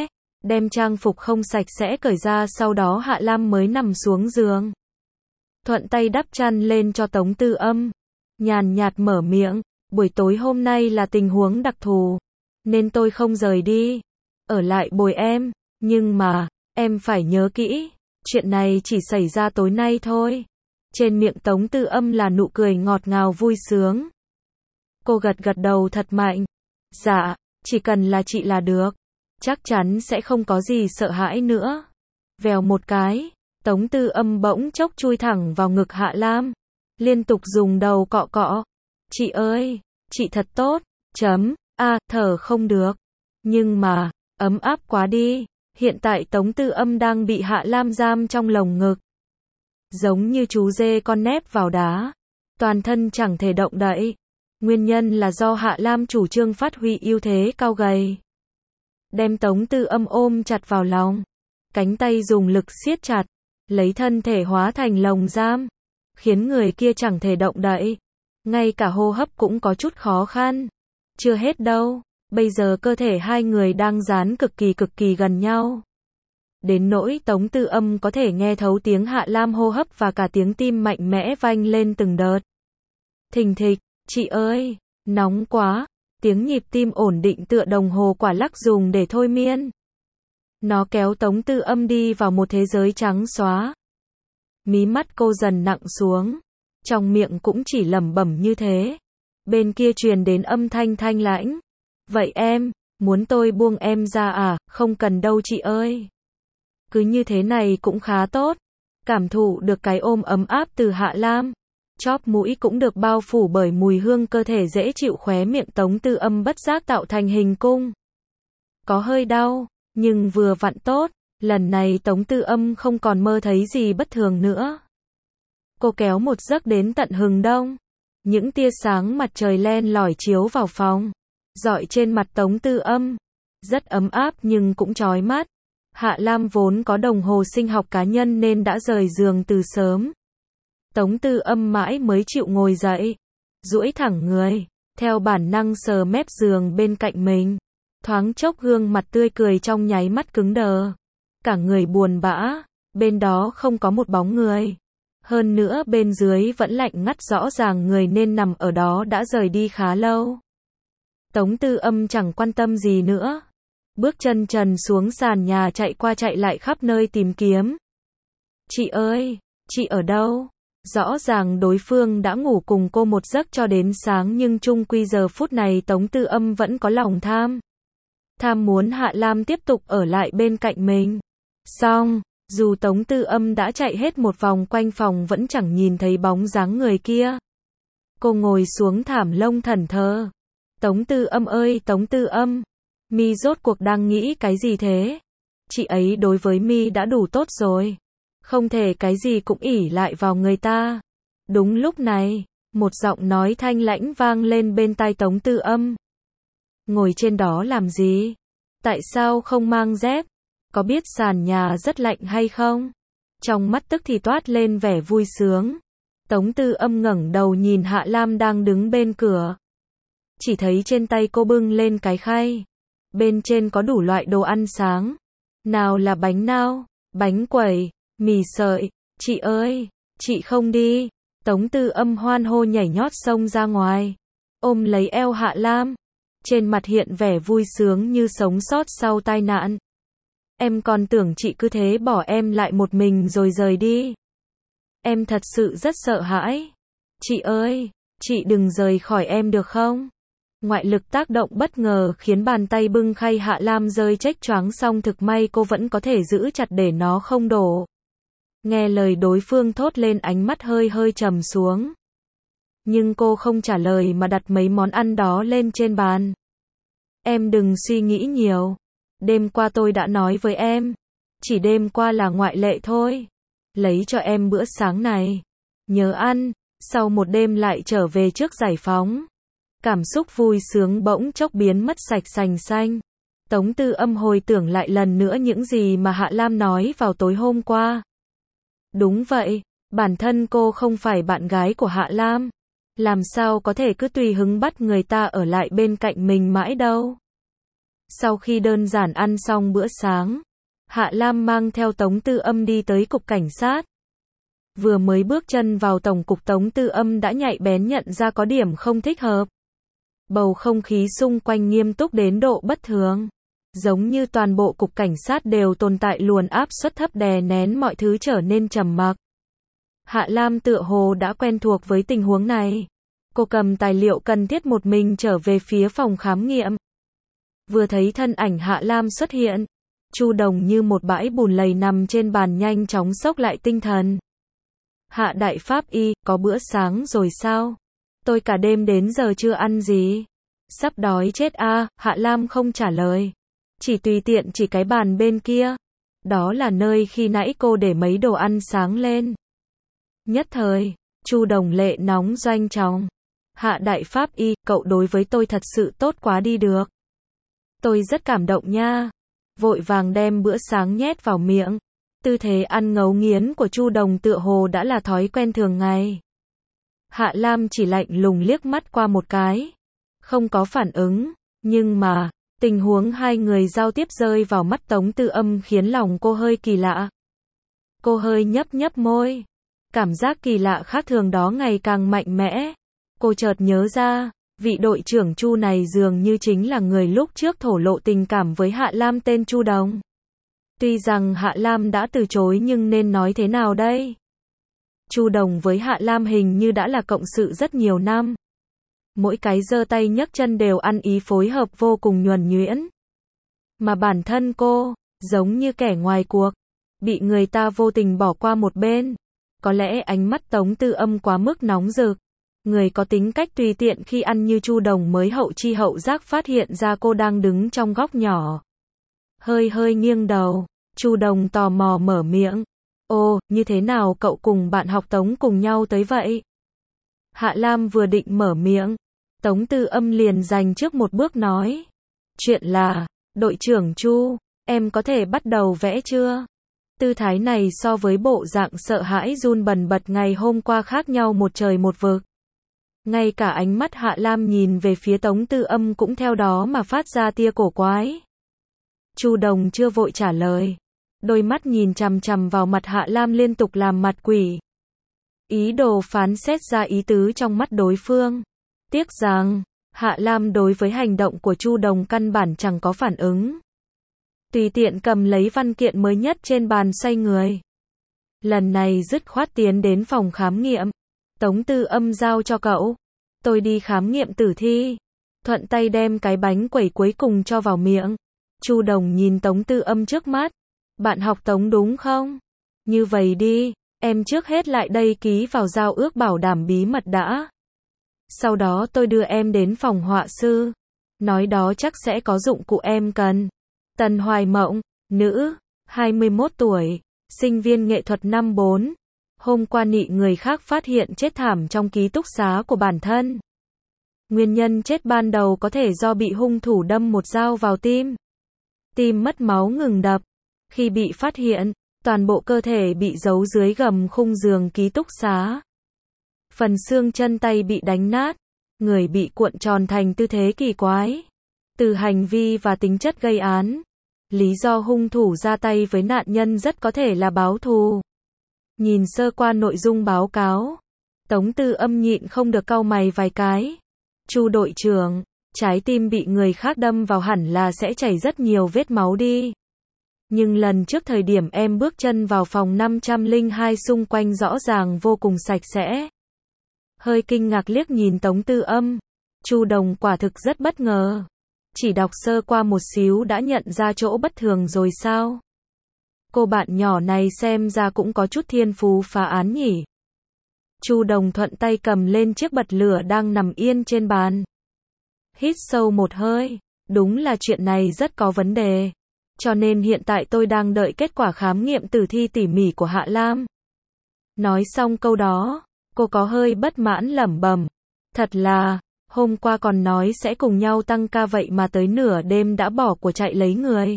đem trang phục không sạch sẽ cởi ra, sau đó Hạ Lam mới nằm xuống giường. Thuận tay đắp chăn lên cho Tống Tư Âm. Nhàn nhạt mở miệng, buổi tối hôm nay là tình huống đặc thù, nên tôi không rời đi, ở lại bồi em, nhưng mà, em phải nhớ kỹ, chuyện này chỉ xảy ra tối nay thôi. Trên miệng Tống Tư Âm là nụ cười ngọt ngào vui sướng. Cô gật gật đầu thật mạnh. Dạ, chỉ cần là chị là được. Chắc chắn sẽ không có gì sợ hãi nữa. Vèo một cái, Tống Tư Âm bỗng chốc chui thẳng vào ngực Hạ Lam. Liên tục dùng đầu cọ cọ. Chị ơi, chị thật tốt. Chấm, a, thở không được. Nhưng mà, ấm áp quá đi. Hiện tại Tống Tư Âm đang bị Hạ Lam giam trong lồng ngực. Giống như chú dê con nép vào đá. Toàn thân chẳng thể động đậy. Nguyên nhân là do Hạ Lam chủ trương phát huy ưu thế cao gầy. Đem Tống Tư Âm ôm chặt vào lòng. Cánh tay dùng lực siết chặt. Lấy thân thể hóa thành lồng giam. Khiến người kia chẳng thể động đậy. Ngay cả hô hấp cũng có chút khó khăn. Chưa hết đâu. Bây giờ cơ thể hai người đang dán cực kỳ cực kỳ gần nhau. Đến nỗi Tống Tư Âm có thể nghe thấu tiếng Hạ Lam hô hấp và cả tiếng tim mạnh mẽ vang lên từng đợt. Thình thịch, chị ơi, nóng quá. Tiếng nhịp tim ổn định tựa đồng hồ quả lắc dùng để thôi miên. Nó kéo Tống Tư Âm đi vào một thế giới trắng xóa. Mí mắt cô dần nặng xuống. Trong miệng cũng chỉ lẩm bẩm như thế. Bên kia truyền đến âm thanh thanh lãnh. Vậy em, muốn tôi buông em ra à? Không cần đâu chị ơi. Cứ như thế này cũng khá tốt. Cảm thụ được cái ôm ấm áp từ Hạ Lam. Chóp mũi cũng được bao phủ bởi mùi hương cơ thể dễ chịu, khóe miệng Tống Tư Âm bất giác tạo thành hình cung. Có hơi đau, nhưng vừa vặn tốt. Lần này Tống Tư Âm không còn mơ thấy gì bất thường nữa. Cô kéo một giấc đến tận hừng đông. Những tia sáng mặt trời len lỏi chiếu vào phòng. Rọi trên mặt Tống Tư Âm. Rất ấm áp nhưng cũng chói mắt. Hạ Lam vốn có đồng hồ sinh học cá nhân nên đã rời giường từ sớm. Tống Tư Âm mãi mới chịu ngồi dậy. Duỗi thẳng người. Theo bản năng sờ mép giường bên cạnh mình. Thoáng chốc gương mặt tươi cười trong nháy mắt cứng đờ. Cả người buồn bã. Bên đó không có một bóng người. Hơn nữa bên dưới vẫn lạnh ngắt, rõ ràng người nên nằm ở đó đã rời đi khá lâu. Tống Tư Âm chẳng quan tâm gì nữa. Bước chân trần xuống sàn nhà, chạy qua chạy lại khắp nơi tìm kiếm. Chị ơi, chị ở đâu? Rõ ràng đối phương đã ngủ cùng cô một giấc cho đến sáng, nhưng chung quy giờ phút này Tống Tư Âm vẫn có lòng tham. Tham muốn Hạ Lam tiếp tục ở lại bên cạnh mình. Xong, dù Tống Tư Âm đã chạy hết một vòng quanh phòng vẫn chẳng nhìn thấy bóng dáng người kia. Cô ngồi xuống thảm lông thẫn thờ. Tống Tư Âm ơi, Tống Tư Âm. Mi rốt cuộc đang nghĩ cái gì thế? Chị ấy đối với Mi đã đủ tốt rồi. Không thể cái gì cũng ỷ lại vào người ta. Đúng lúc này, một giọng nói thanh lãnh vang lên bên tai Tống Tư Âm. Ngồi trên đó làm gì? Tại sao không mang dép? Có biết sàn nhà rất lạnh hay không? Trong mắt tức thì toát lên vẻ vui sướng. Tống Tư Âm ngẩng đầu nhìn Hạ Lam đang đứng bên cửa. Chỉ thấy trên tay cô bưng lên cái khay. Bên trên có đủ loại đồ ăn sáng. Nào là bánh nao, bánh quẩy, mì sợi. Chị ơi, chị không đi. Tống Tư Âm hoan hô nhảy nhót xông ra ngoài. Ôm lấy eo Hạ Lam. Trên mặt hiện vẻ vui sướng như sống sót sau tai nạn. Em còn tưởng chị cứ thế bỏ em lại một mình rồi rời đi. Em thật sự rất sợ hãi. Chị ơi, chị đừng rời khỏi em được không? Ngoại lực tác động bất ngờ khiến bàn tay bưng khay Hạ Lam rơi chếch choáng, xong thực may cô vẫn có thể giữ chặt để nó không đổ. Nghe lời đối phương thốt lên, ánh mắt hơi hơi trầm xuống. Nhưng cô không trả lời mà đặt mấy món ăn đó lên trên bàn. Em đừng suy nghĩ nhiều. Đêm qua tôi đã nói với em. Chỉ đêm qua là ngoại lệ thôi. Lấy cho em bữa sáng này. Nhớ ăn. Sau một đêm lại trở về trước giải phóng. Cảm xúc vui sướng bỗng chốc biến mất sạch sành xanh. Tống Tư Âm hồi tưởng lại lần nữa những gì mà Hạ Lam nói vào tối hôm qua. Đúng vậy, bản thân cô không phải bạn gái của Hạ Lam. Làm sao có thể cứ tùy hứng bắt người ta ở lại bên cạnh mình mãi đâu. Sau khi đơn giản ăn xong bữa sáng, Hạ Lam mang theo Tống Tư Âm đi tới cục cảnh sát. Vừa mới bước chân vào tổng cục, Tống Tư Âm đã nhạy bén nhận ra có điểm không thích hợp. Bầu không khí xung quanh nghiêm túc đến độ bất thường. Giống như toàn bộ cục cảnh sát đều tồn tại luồn áp suất thấp đè nén mọi thứ trở nên trầm mặc. Hạ Lam tựa hồ đã quen thuộc với tình huống này. Cô cầm tài liệu cần thiết một mình trở về phía phòng khám nghiệm. Vừa thấy thân ảnh Hạ Lam xuất hiện, Chu Đồng như một bãi bùn lầy nằm trên bàn nhanh chóng xốc lại tinh thần. Hạ đại pháp y, có bữa sáng rồi sao? Tôi cả đêm đến giờ chưa ăn gì. Sắp đói chết a. À, Hạ Lam không trả lời. Chỉ tùy tiện chỉ cái bàn bên kia. Đó là nơi khi nãy cô để mấy đồ ăn sáng lên. Nhất thời, Chu Đồng lệ nóng doanh trọng. Hạ đại pháp y, cậu đối với tôi thật sự tốt quá đi được. Tôi rất cảm động nha. Vội vàng đem bữa sáng nhét vào miệng. Tư thế ăn ngấu nghiến của Chu Đồng tựa hồ đã là thói quen thường ngày. Hạ Lam chỉ lạnh lùng liếc mắt qua một cái. Không có phản ứng. Nhưng mà, tình huống hai người giao tiếp rơi vào mắt Tống Tư Âm khiến lòng cô hơi kỳ lạ. Cô hơi nhấp nhấp môi. Cảm giác kỳ lạ khác thường đó ngày càng mạnh mẽ. Cô chợt nhớ ra, vị đội trưởng Chu này dường như chính là người lúc trước thổ lộ tình cảm với Hạ Lam tên Chu Đồng. Tuy rằng Hạ Lam đã từ chối nhưng nên nói thế nào đây? Chu Đồng với Hạ Lam hình như đã là cộng sự rất nhiều năm. Mỗi cái giơ tay nhấc chân đều ăn ý phối hợp vô cùng nhuần nhuyễn. Mà bản thân cô, giống như kẻ ngoài cuộc, bị người ta vô tình bỏ qua một bên. Có lẽ ánh mắt Tống Tư Âm quá mức nóng rực. Người có tính cách tùy tiện khi ăn như Chu Đồng mới hậu chi hậu giác phát hiện ra cô đang đứng trong góc nhỏ. Hơi hơi nghiêng đầu, Chu Đồng tò mò mở miệng. Ồ, như thế nào cậu cùng bạn học Tống cùng nhau tới vậy? Hạ Lam vừa định mở miệng, Tống Tư Âm liền giành trước một bước nói. Chuyện là, đội trưởng Chu, em có thể bắt đầu vẽ chưa? Tư thái này so với bộ dạng sợ hãi run bần bật ngày hôm qua khác nhau một trời một vực. Ngay cả ánh mắt Hạ Lam nhìn về phía Tống Tư Âm cũng theo đó mà phát ra tia cổ quái. Chu Đồng chưa vội trả lời. Đôi mắt nhìn chằm chằm vào mặt Hạ Lam liên tục làm mặt quỷ. Ý đồ phán xét ra ý tứ trong mắt đối phương. Tiếc rằng, Hạ Lam đối với hành động của Chu Đồng căn bản chẳng có phản ứng. Tùy tiện cầm lấy văn kiện mới nhất trên bàn xoay người. Lần này dứt khoát tiến đến phòng khám nghiệm. Tống Tư Âm giao cho cậu. Tôi đi khám nghiệm tử thi. Thuận tay đem cái bánh quẩy cuối cùng cho vào miệng. Chu Đồng nhìn Tống Tư Âm trước mắt. Bạn học Tống đúng không? Như vậy đi, em trước hết lại đây ký vào giao ước bảo đảm bí mật đã. Sau đó tôi đưa em đến phòng họa sư. Nói đó chắc sẽ có dụng cụ em cần. Tần Hoài Mộng, nữ, hai mươi mốt tuổi, sinh viên nghệ thuật năm bốn. Hôm qua nị người khác phát hiện chết thảm trong ký túc xá của bản thân. Nguyên nhân chết ban đầu có thể do bị hung thủ đâm một dao vào tim. Tim mất máu ngừng đập. Khi bị phát hiện, toàn bộ cơ thể bị giấu dưới gầm khung giường ký túc xá. Phần xương chân tay bị đánh nát, người bị cuộn tròn thành tư thế kỳ quái. Từ hành vi và tính chất gây án, lý do hung thủ ra tay với nạn nhân rất có thể là báo thù. Nhìn sơ qua nội dung báo cáo, Tống Tư Âm nhịn không được cau mày vài cái. Chu đội trưởng, trái tim bị người khác đâm vào hẳn là sẽ chảy rất nhiều vết máu đi. Nhưng lần trước thời điểm em bước chân vào phòng năm trăm lẻ hai xung quanh rõ ràng vô cùng sạch sẽ. Hơi kinh ngạc liếc nhìn Tống Tư Âm. Chu Đồng quả thực rất bất ngờ. Chỉ đọc sơ qua một xíu đã nhận ra chỗ bất thường rồi sao? Cô bạn nhỏ này xem ra cũng có chút thiên phú phá án nhỉ. Chu Đồng thuận tay cầm lên chiếc bật lửa đang nằm yên trên bàn. Hít sâu một hơi. Đúng là chuyện này rất có vấn đề. Cho nên hiện tại tôi đang đợi kết quả khám nghiệm tử thi tỉ mỉ của Hạ Lam. Nói xong câu đó, cô có hơi bất mãn lẩm bẩm. Thật là, hôm qua còn nói sẽ cùng nhau tăng ca vậy mà tới nửa đêm đã bỏ của chạy lấy người.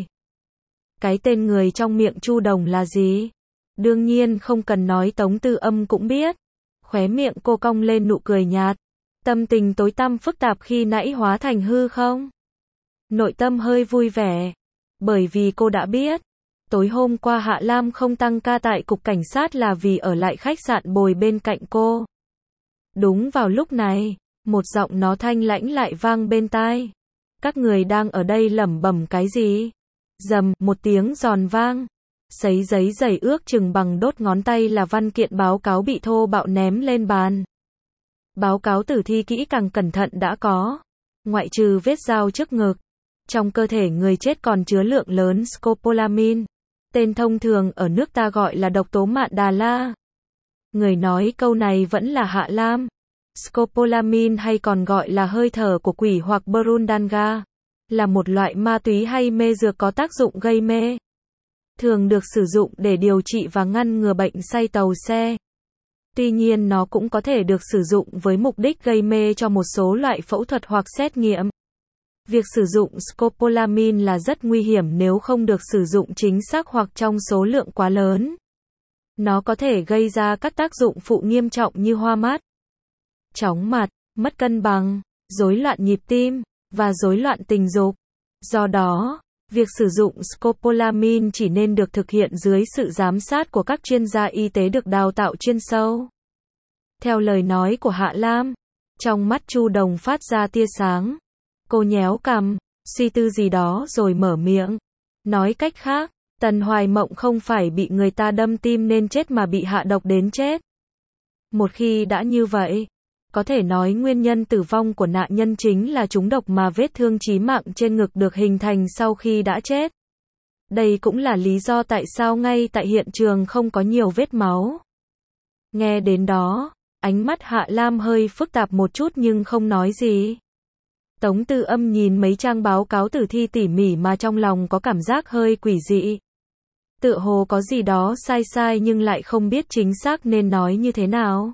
Cái tên người trong miệng Chu Đồng là gì? Đương nhiên không cần nói Tống Tư Âm cũng biết. Khóe miệng cô cong lên nụ cười nhạt. Tâm tình tối tăm phức tạp khi nãy hóa thành hư không? nội tâm hơi vui vẻ. Bởi vì cô đã biết, tối hôm qua Hạ Lam không tăng ca tại cục cảnh sát là vì ở lại khách sạn bồi bên cạnh cô. Đúng vào lúc này, một giọng nó thanh lãnh lại vang bên tai. Các người đang ở đây lẩm bẩm cái gì? Rầm, một tiếng giòn vang. Sấy giấy dày ước chừng bằng đốt ngón tay là văn kiện báo cáo bị thô bạo ném lên bàn. Báo cáo tử thi kỹ càng cẩn thận đã có. Ngoại trừ vết dao trước ngực, trong cơ thể người chết còn chứa lượng lớn scopolamine. Tên thông thường ở nước ta gọi là độc tố mạn Đà La. Người nói câu này vẫn là Hạ Lam. Scopolamine hay còn gọi là hơi thở của quỷ hoặc Burundanga, là một loại ma túy hay mê dược có tác dụng gây mê. Thường được sử dụng để điều trị và ngăn ngừa bệnh say tàu xe. Tuy nhiên nó cũng có thể được sử dụng với mục đích gây mê cho một số loại phẫu thuật hoặc xét nghiệm. Việc sử dụng scopolamine là rất nguy hiểm nếu không được sử dụng chính xác hoặc trong số lượng quá lớn. Nó có thể gây ra các tác dụng phụ nghiêm trọng như hoa mắt, chóng mặt, mất cân bằng, rối loạn nhịp tim, và rối loạn tình dục. Do đó, việc sử dụng scopolamine chỉ nên được thực hiện dưới sự giám sát của các chuyên gia y tế được đào tạo chuyên sâu. Theo lời nói của Hạ Lam, trong mắt Chu Đồng phát ra tia sáng. Cô nhéo cằm, suy tư gì đó rồi mở miệng. Nói cách khác, Tần Hoài Mộng không phải bị người ta đâm tim nên chết mà bị hạ độc đến chết. Một khi đã như vậy, có thể nói nguyên nhân tử vong của nạn nhân chính là trúng độc mà vết thương chí mạng trên ngực được hình thành sau khi đã chết. Đây cũng là lý do tại sao ngay tại hiện trường không có nhiều vết máu. Nghe đến đó, ánh mắt Hạ Lam hơi phức tạp một chút nhưng không nói gì. Tống Tư Âm nhìn mấy trang báo cáo tử thi tỉ mỉ mà trong lòng có cảm giác hơi quỷ dị. Tựa hồ có gì đó sai sai nhưng lại không biết chính xác nên nói như thế nào.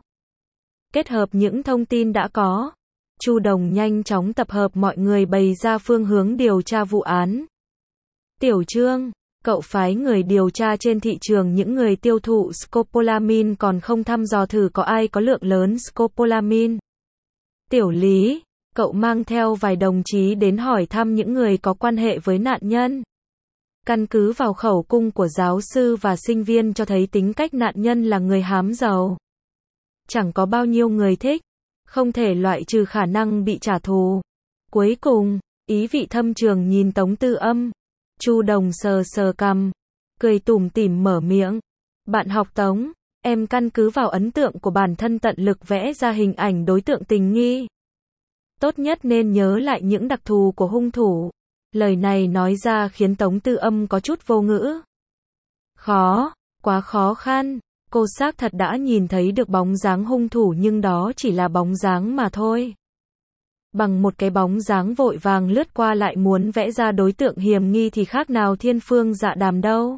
Kết hợp những thông tin đã có, Chu Đồng nhanh chóng tập hợp mọi người bày ra phương hướng điều tra vụ án. Tiểu Trương, cậu phái người điều tra trên thị trường những người tiêu thụ scopolamine còn không thăm dò thử có ai có lượng lớn scopolamine. Tiểu Lý, cậu mang theo vài đồng chí đến hỏi thăm những người có quan hệ với nạn nhân. Căn cứ vào khẩu cung của giáo sư và sinh viên cho thấy tính cách nạn nhân là người hám giàu. Chẳng có bao nhiêu người thích, không thể loại trừ khả năng bị trả thù. Cuối cùng, ý vị thâm trường nhìn Tống Tư Âm. Chu Đồng sờ sờ cằm, cười tủm tỉm mở miệng. Bạn học Tống, em căn cứ vào ấn tượng của bản thân tận lực vẽ ra hình ảnh đối tượng tình nghi. Tốt nhất nên nhớ lại những đặc thù của hung thủ. Lời này nói ra khiến Tống Tư Âm có chút vô ngữ. Khó, quá khó khăn. Cô xác thật đã nhìn thấy được bóng dáng hung thủ nhưng đó chỉ là bóng dáng mà thôi. Bằng một cái bóng dáng vội vàng lướt qua lại muốn vẽ ra đối tượng hiểm nghi thì khác nào Thiên Phương Dạ Đàm đâu.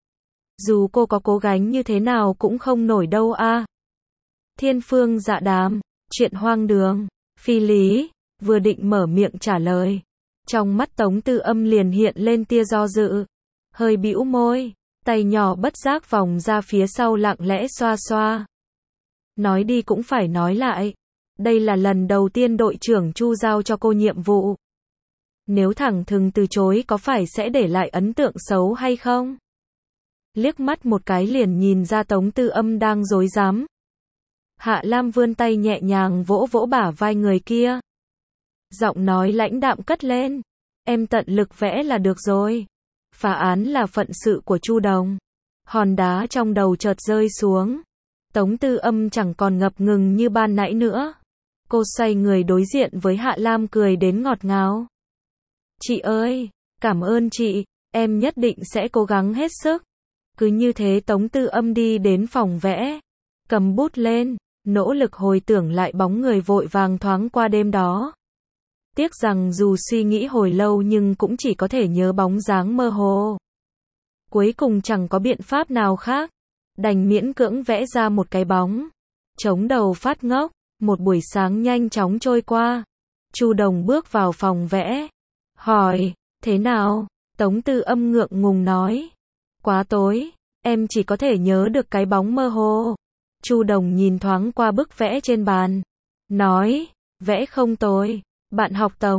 Dù cô có cố gắng như thế nào cũng không nổi đâu a. À. Thiên Phương Dạ Đàm, chuyện hoang đường, phi lý, vừa định mở miệng trả lời. Trong mắt Tống Tư Âm liền hiện lên tia do dự. Hơi bĩu môi, tay nhỏ bất giác vòng ra phía sau lặng lẽ xoa xoa. Nói đi cũng phải nói lại. Đây là lần đầu tiên đội trưởng Chu giao cho cô nhiệm vụ. Nếu thẳng thừng từ chối có phải sẽ để lại ấn tượng xấu hay không? Liếc mắt một cái liền nhìn ra Tống Tư Âm đang rối rắm. Hạ Lam vươn tay nhẹ nhàng vỗ vỗ bả vai người kia. Giọng nói lãnh đạm cất lên. Em tận lực vẽ là được rồi. Phá án là phận sự của Chu Đồng. Hòn đá trong đầu chợt rơi xuống. Tống Tư Âm chẳng còn ngập ngừng như ban nãy nữa. Cô xoay người đối diện với Hạ Lam cười đến ngọt ngào. Chị ơi, cảm ơn chị, em nhất định sẽ cố gắng hết sức. Cứ như thế Tống Tư Âm đi đến phòng vẽ. Cầm bút lên, nỗ lực hồi tưởng lại bóng người vội vàng thoáng qua đêm đó. Tiếc rằng dù suy nghĩ hồi lâu nhưng cũng chỉ có thể nhớ bóng dáng mơ hồ. Cuối cùng chẳng có biện pháp nào khác. Đành miễn cưỡng vẽ ra một cái bóng. Chống đầu phát ngốc. Một buổi sáng nhanh chóng trôi qua. Chu Đồng bước vào phòng vẽ. Hỏi, thế nào? Tống Tư Âm ngượng ngùng nói. Quá tối, em chỉ có thể nhớ được cái bóng mơ hồ. Chu Đồng nhìn thoáng qua bức vẽ trên bàn. Nói, vẽ không tồi. Bạn học Tống,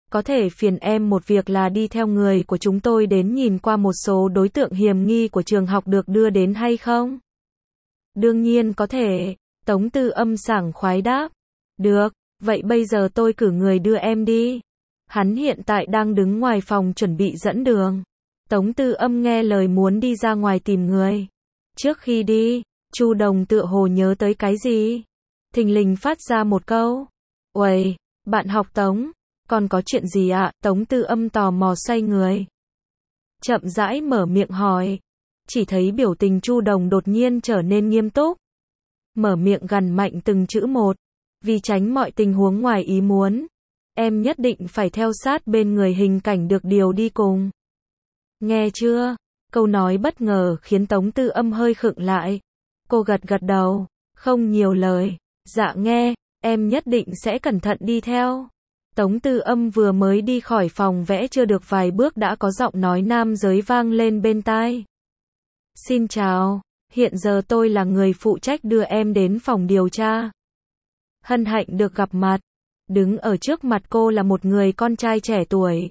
có thể phiền em một việc là đi theo người của chúng tôi đến nhìn qua một số đối tượng hiểm nghi của trường học được đưa đến hay không? Đương nhiên có thể, Tống Tư Âm sảng khoái đáp. Được, vậy bây giờ tôi cử người đưa em đi. Hắn hiện tại đang đứng ngoài phòng chuẩn bị dẫn đường. Tống Tư Âm nghe lời muốn đi ra ngoài tìm người. Trước khi đi, Chu Đồng tựa hồ nhớ tới cái gì, thình lình phát ra một câu. Uầy, bạn học Tống, còn có chuyện gì ạ? Tống Tư Âm tò mò xoay người. Chậm rãi mở miệng hỏi. Chỉ thấy biểu tình Chu Đồng đột nhiên trở nên nghiêm túc. Mở miệng gằn mạnh từng chữ một. Vì tránh mọi tình huống ngoài ý muốn, em nhất định phải theo sát bên người Hình Cảnh được điều đi cùng. Nghe chưa? Câu nói bất ngờ khiến Tống Tư Âm hơi khựng lại. Cô gật gật đầu, không nhiều lời. Dạ nghe, em nhất định sẽ cẩn thận đi theo. Tống Tư Âm vừa mới đi khỏi phòng vẽ chưa được vài bước đã có giọng nói nam giới vang lên bên tai. Xin chào, hiện giờ tôi là người phụ trách đưa em đến phòng điều tra. Hân hạnh được gặp mặt. Đứng ở trước mặt cô là một người con trai trẻ tuổi.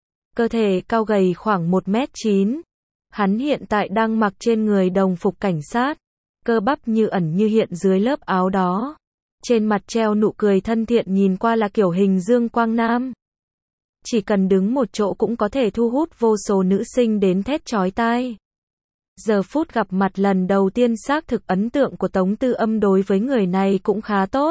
Cơ thể cao gầy khoảng một mét chín. Hắn hiện tại đang mặc trên người đồng phục cảnh sát. Cơ bắp như ẩn như hiện dưới lớp áo đó. Trên mặt treo nụ cười thân thiện nhìn qua là kiểu hình Dương Quang Nam. Chỉ cần đứng một chỗ cũng có thể thu hút vô số nữ sinh đến thét chói tai. Giờ phút gặp mặt lần đầu tiên xác thực ấn tượng của Tống Tư Âm đối với người này cũng khá tốt.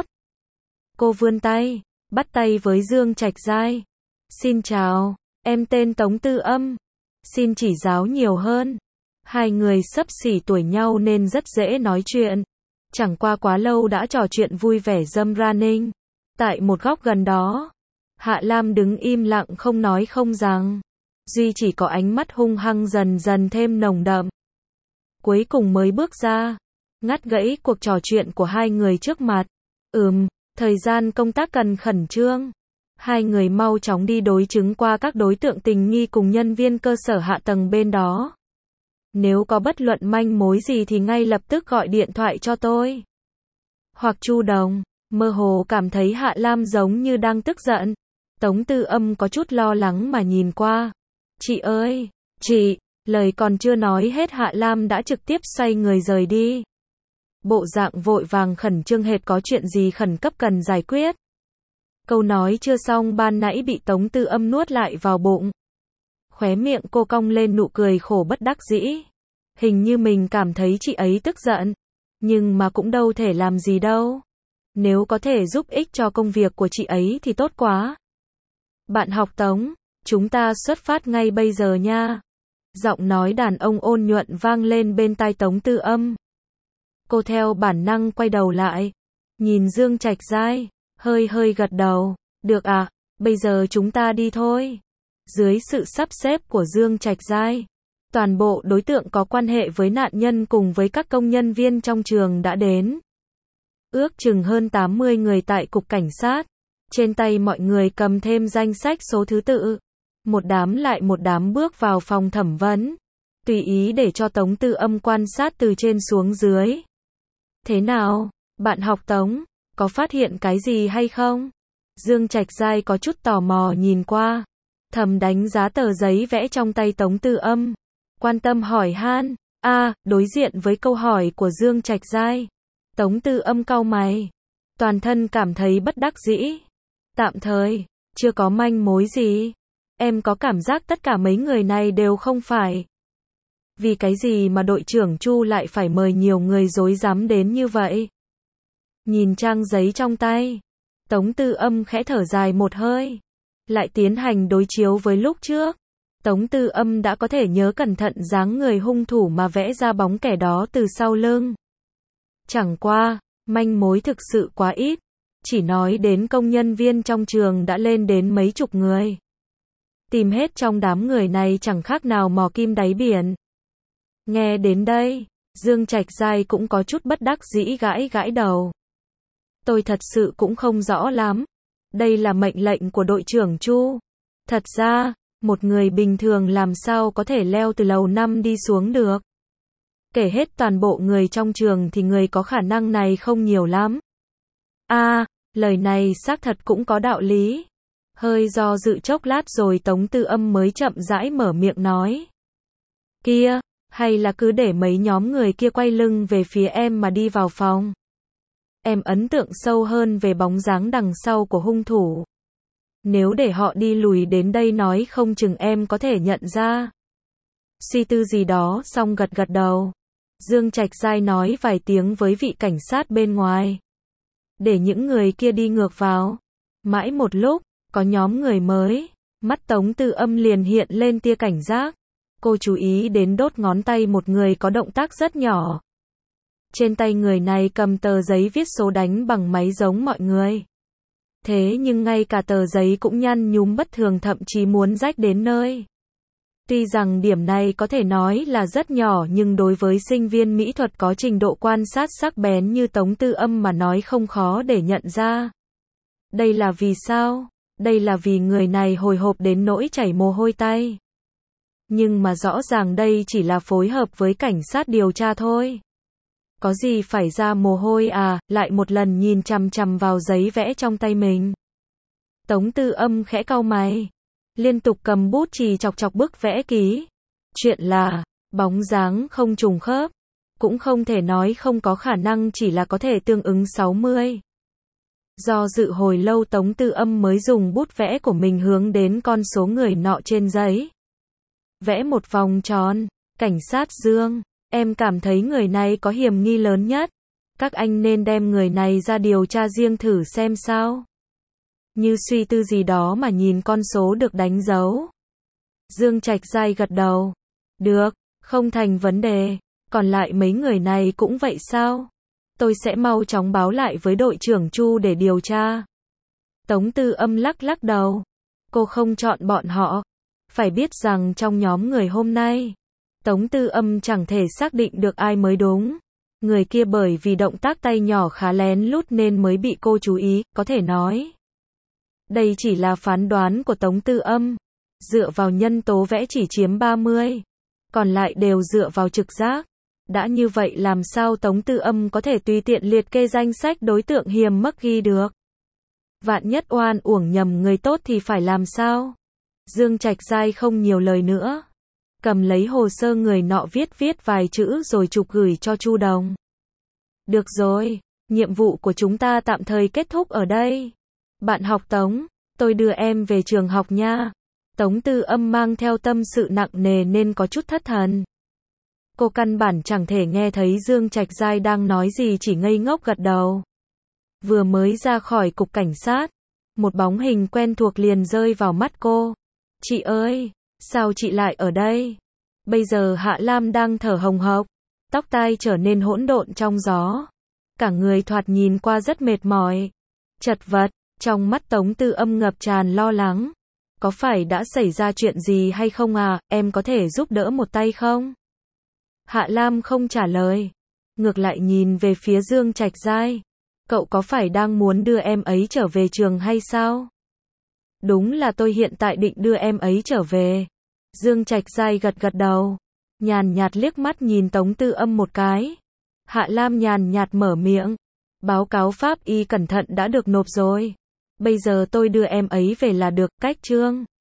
Cô vươn tay, bắt tay với Dương Trạch Giai. Xin chào, em tên Tống Tư Âm. Xin chỉ giáo nhiều hơn. Hai người xấp xỉ tuổi nhau nên rất dễ nói chuyện. Chẳng qua quá lâu đã trò chuyện vui vẻ dâm ra ninh. Tại một góc gần đó, Hạ Lam đứng im lặng không nói không rằng. Duy chỉ có ánh mắt hung hăng dần dần thêm nồng đậm. Cuối cùng mới bước ra, ngắt gãy cuộc trò chuyện của hai người trước mặt. Ừm, thời gian công tác cần khẩn trương. Hai người mau chóng đi đối chứng qua các đối tượng tình nghi cùng nhân viên cơ sở hạ tầng bên đó. Nếu có bất luận manh mối gì thì ngay lập tức gọi điện thoại cho tôi. Hoặc Chu Đồng, mơ hồ cảm thấy Hạ Lam giống như đang tức giận. Tống Tư Âm có chút lo lắng mà nhìn qua. Chị ơi, chị, lời còn chưa nói hết Hạ Lam đã trực tiếp xoay người rời đi. Bộ dạng vội vàng khẩn trương hệt có chuyện gì khẩn cấp cần giải quyết. Câu nói chưa xong ban nãy bị Tống Tư Âm nuốt lại vào bụng. Khóe miệng cô cong lên nụ cười khổ bất đắc dĩ. Hình như mình cảm thấy chị ấy tức giận. Nhưng mà cũng đâu thể làm gì đâu. Nếu có thể giúp ích cho công việc của chị ấy thì tốt quá. Bạn học Tống, chúng ta xuất phát ngay bây giờ nha. Giọng nói đàn ông ôn nhuận vang lên bên tai Tống Tư Âm. Cô theo bản năng quay đầu lại. Nhìn Dương Trạch Giai, hơi hơi gật đầu. Được ạ, à, bây giờ chúng ta đi thôi. Dưới sự sắp xếp của Dương Trạch Giai, toàn bộ đối tượng có quan hệ với nạn nhân cùng với các công nhân viên trong trường đã đến. Ước chừng hơn tám mươi người tại cục cảnh sát. Trên tay mọi người cầm thêm danh sách số thứ tự. Một đám lại một đám bước vào phòng thẩm vấn. Tùy ý để cho Tống Tư Âm quan sát từ trên xuống dưới. Thế nào, bạn học Tống, có phát hiện cái gì hay không? Dương Trạch Giai có chút tò mò nhìn qua. Thầm đánh giá tờ giấy vẽ trong tay Tống Tư Âm. Quan tâm hỏi han. A, à, đối diện với câu hỏi của Dương Trạch Giai. Tống Tư Âm cau mày. Toàn thân cảm thấy bất đắc dĩ. Tạm thời, chưa có manh mối gì. Em có cảm giác tất cả mấy người này đều không phải. Vì cái gì mà đội trưởng Chu lại phải mời nhiều người rối rắm đến như vậy? Nhìn trang giấy trong tay, Tống Tư Âm khẽ thở dài một hơi. Lại tiến hành đối chiếu với lúc trước. Tống Tư Âm đã có thể nhớ cẩn thận dáng người hung thủ mà vẽ ra bóng kẻ đó từ sau lưng. Chẳng qua, manh mối thực sự quá ít. Chỉ nói đến công nhân viên trong trường đã lên đến mấy chục người. Tìm hết trong đám người này chẳng khác nào mò kim đáy biển. Nghe đến đây, Dương Trạch Giai cũng có chút bất đắc dĩ gãi gãi đầu. Tôi thật sự cũng không rõ lắm. Đây là mệnh lệnh của đội trưởng Chu. Thật ra, một người bình thường làm sao có thể leo từ lầu năm đi xuống được. Kể hết toàn bộ người trong trường thì người có khả năng này không nhiều lắm. A, à, lời này xác thật cũng có đạo lý. Hơi do dự chốc lát rồi Tống Tư Âm mới chậm rãi mở miệng nói. Kia, hay là cứ để mấy nhóm người kia quay lưng về phía em mà đi vào phòng. Em ấn tượng sâu hơn về bóng dáng đằng sau của hung thủ. Nếu để họ đi lùi đến đây nói không chừng em có thể nhận ra. Suy tư gì đó xong gật gật đầu. Dương Trạch Giai nói vài tiếng với vị cảnh sát bên ngoài. Để những người kia đi ngược vào. Mãi một lúc, có nhóm người mới. Mắt Tống Tư Âm liền hiện lên tia cảnh giác. Cô chú ý đến đốt ngón tay một người có động tác rất nhỏ. Trên tay người này cầm tờ giấy viết số đánh bằng máy giống mọi người. Thế nhưng ngay cả tờ giấy cũng nhăn nhúm bất thường, thậm chí muốn rách đến nơi. Tuy rằng điểm này có thể nói là rất nhỏ nhưng đối với sinh viên mỹ thuật có trình độ quan sát sắc bén như Tống Tư Âm mà nói không khó để nhận ra. Đây là vì sao? Đây là vì người này hồi hộp đến nỗi chảy mồ hôi tay. Nhưng mà rõ ràng đây chỉ là phối hợp với cảnh sát điều tra thôi. Có gì phải ra mồ hôi à, lại một lần nhìn chằm chằm vào giấy vẽ trong tay mình. Tống Tư Âm khẽ cau mày. Liên tục cầm bút chì chọc chọc bức vẽ ký. Chuyện là, bóng dáng không trùng khớp. Cũng không thể nói không có khả năng, chỉ là có thể tương ứng sáu mươi. Do dự hồi lâu Tống Tư Âm mới dùng bút vẽ của mình hướng đến con số người nọ trên giấy. Vẽ một vòng tròn. Cảnh sát Dương, em cảm thấy người này có hiểm nghi lớn nhất. Các anh nên đem người này ra điều tra riêng thử xem sao. Như suy tư gì đó mà nhìn con số được đánh dấu. Dương Trạch Giai gật đầu. Được, không thành vấn đề. Còn lại mấy người này cũng vậy sao? Tôi sẽ mau chóng báo lại với đội trưởng Chu để điều tra. Tống Tư Âm lắc lắc đầu. Cô không chọn bọn họ. Phải biết rằng trong nhóm người hôm nay, Tống Tư Âm chẳng thể xác định được ai mới đúng. Người kia bởi vì động tác tay nhỏ khá lén lút nên mới bị cô chú ý, có thể nói. Đây chỉ là phán đoán của Tống Tư Âm. Dựa vào nhân tố vẽ chỉ chiếm ba mươi. Còn lại đều dựa vào trực giác. Đã như vậy làm sao Tống Tư Âm có thể tùy tiện liệt kê danh sách đối tượng hiểm mắc ghi được. Vạn nhất oan uổng nhầm người tốt thì phải làm sao? Dương Trạch Giai không nhiều lời nữa. Cầm lấy hồ sơ người nọ viết viết vài chữ rồi chụp gửi cho Chu Đồng. Được rồi, nhiệm vụ của chúng ta tạm thời kết thúc ở đây. Bạn học Tống, tôi đưa em về trường học nha. Tống Tư Âm mang theo tâm sự nặng nề nên có chút thất thần. Cô căn bản chẳng thể nghe thấy Dương Trạch Giai đang nói gì, chỉ ngây ngốc gật đầu. Vừa mới ra khỏi cục cảnh sát, một bóng hình quen thuộc liền rơi vào mắt cô. Chị ơi, sao chị lại ở đây? Bây giờ Hạ Lam đang thở hồng hộc, tóc tai trở nên hỗn độn trong gió. Cả người thoạt nhìn qua rất mệt mỏi, chật vật, trong mắt Tống Tư Âm ngập tràn lo lắng. Có phải đã xảy ra chuyện gì hay không à, em có thể giúp đỡ một tay không? Hạ Lam không trả lời, ngược lại nhìn về phía Dương Trạch Giai. Cậu có phải đang muốn đưa em ấy trở về trường hay sao? Đúng là tôi hiện tại định đưa em ấy trở về. Dương Trạch Giai gật gật đầu, nhàn nhạt liếc mắt nhìn Tống Tư Âm một cái. Hạ Lam nhàn nhạt mở miệng. Báo cáo pháp y cẩn thận đã được nộp rồi. Bây giờ tôi đưa em ấy về là được, cách Trương.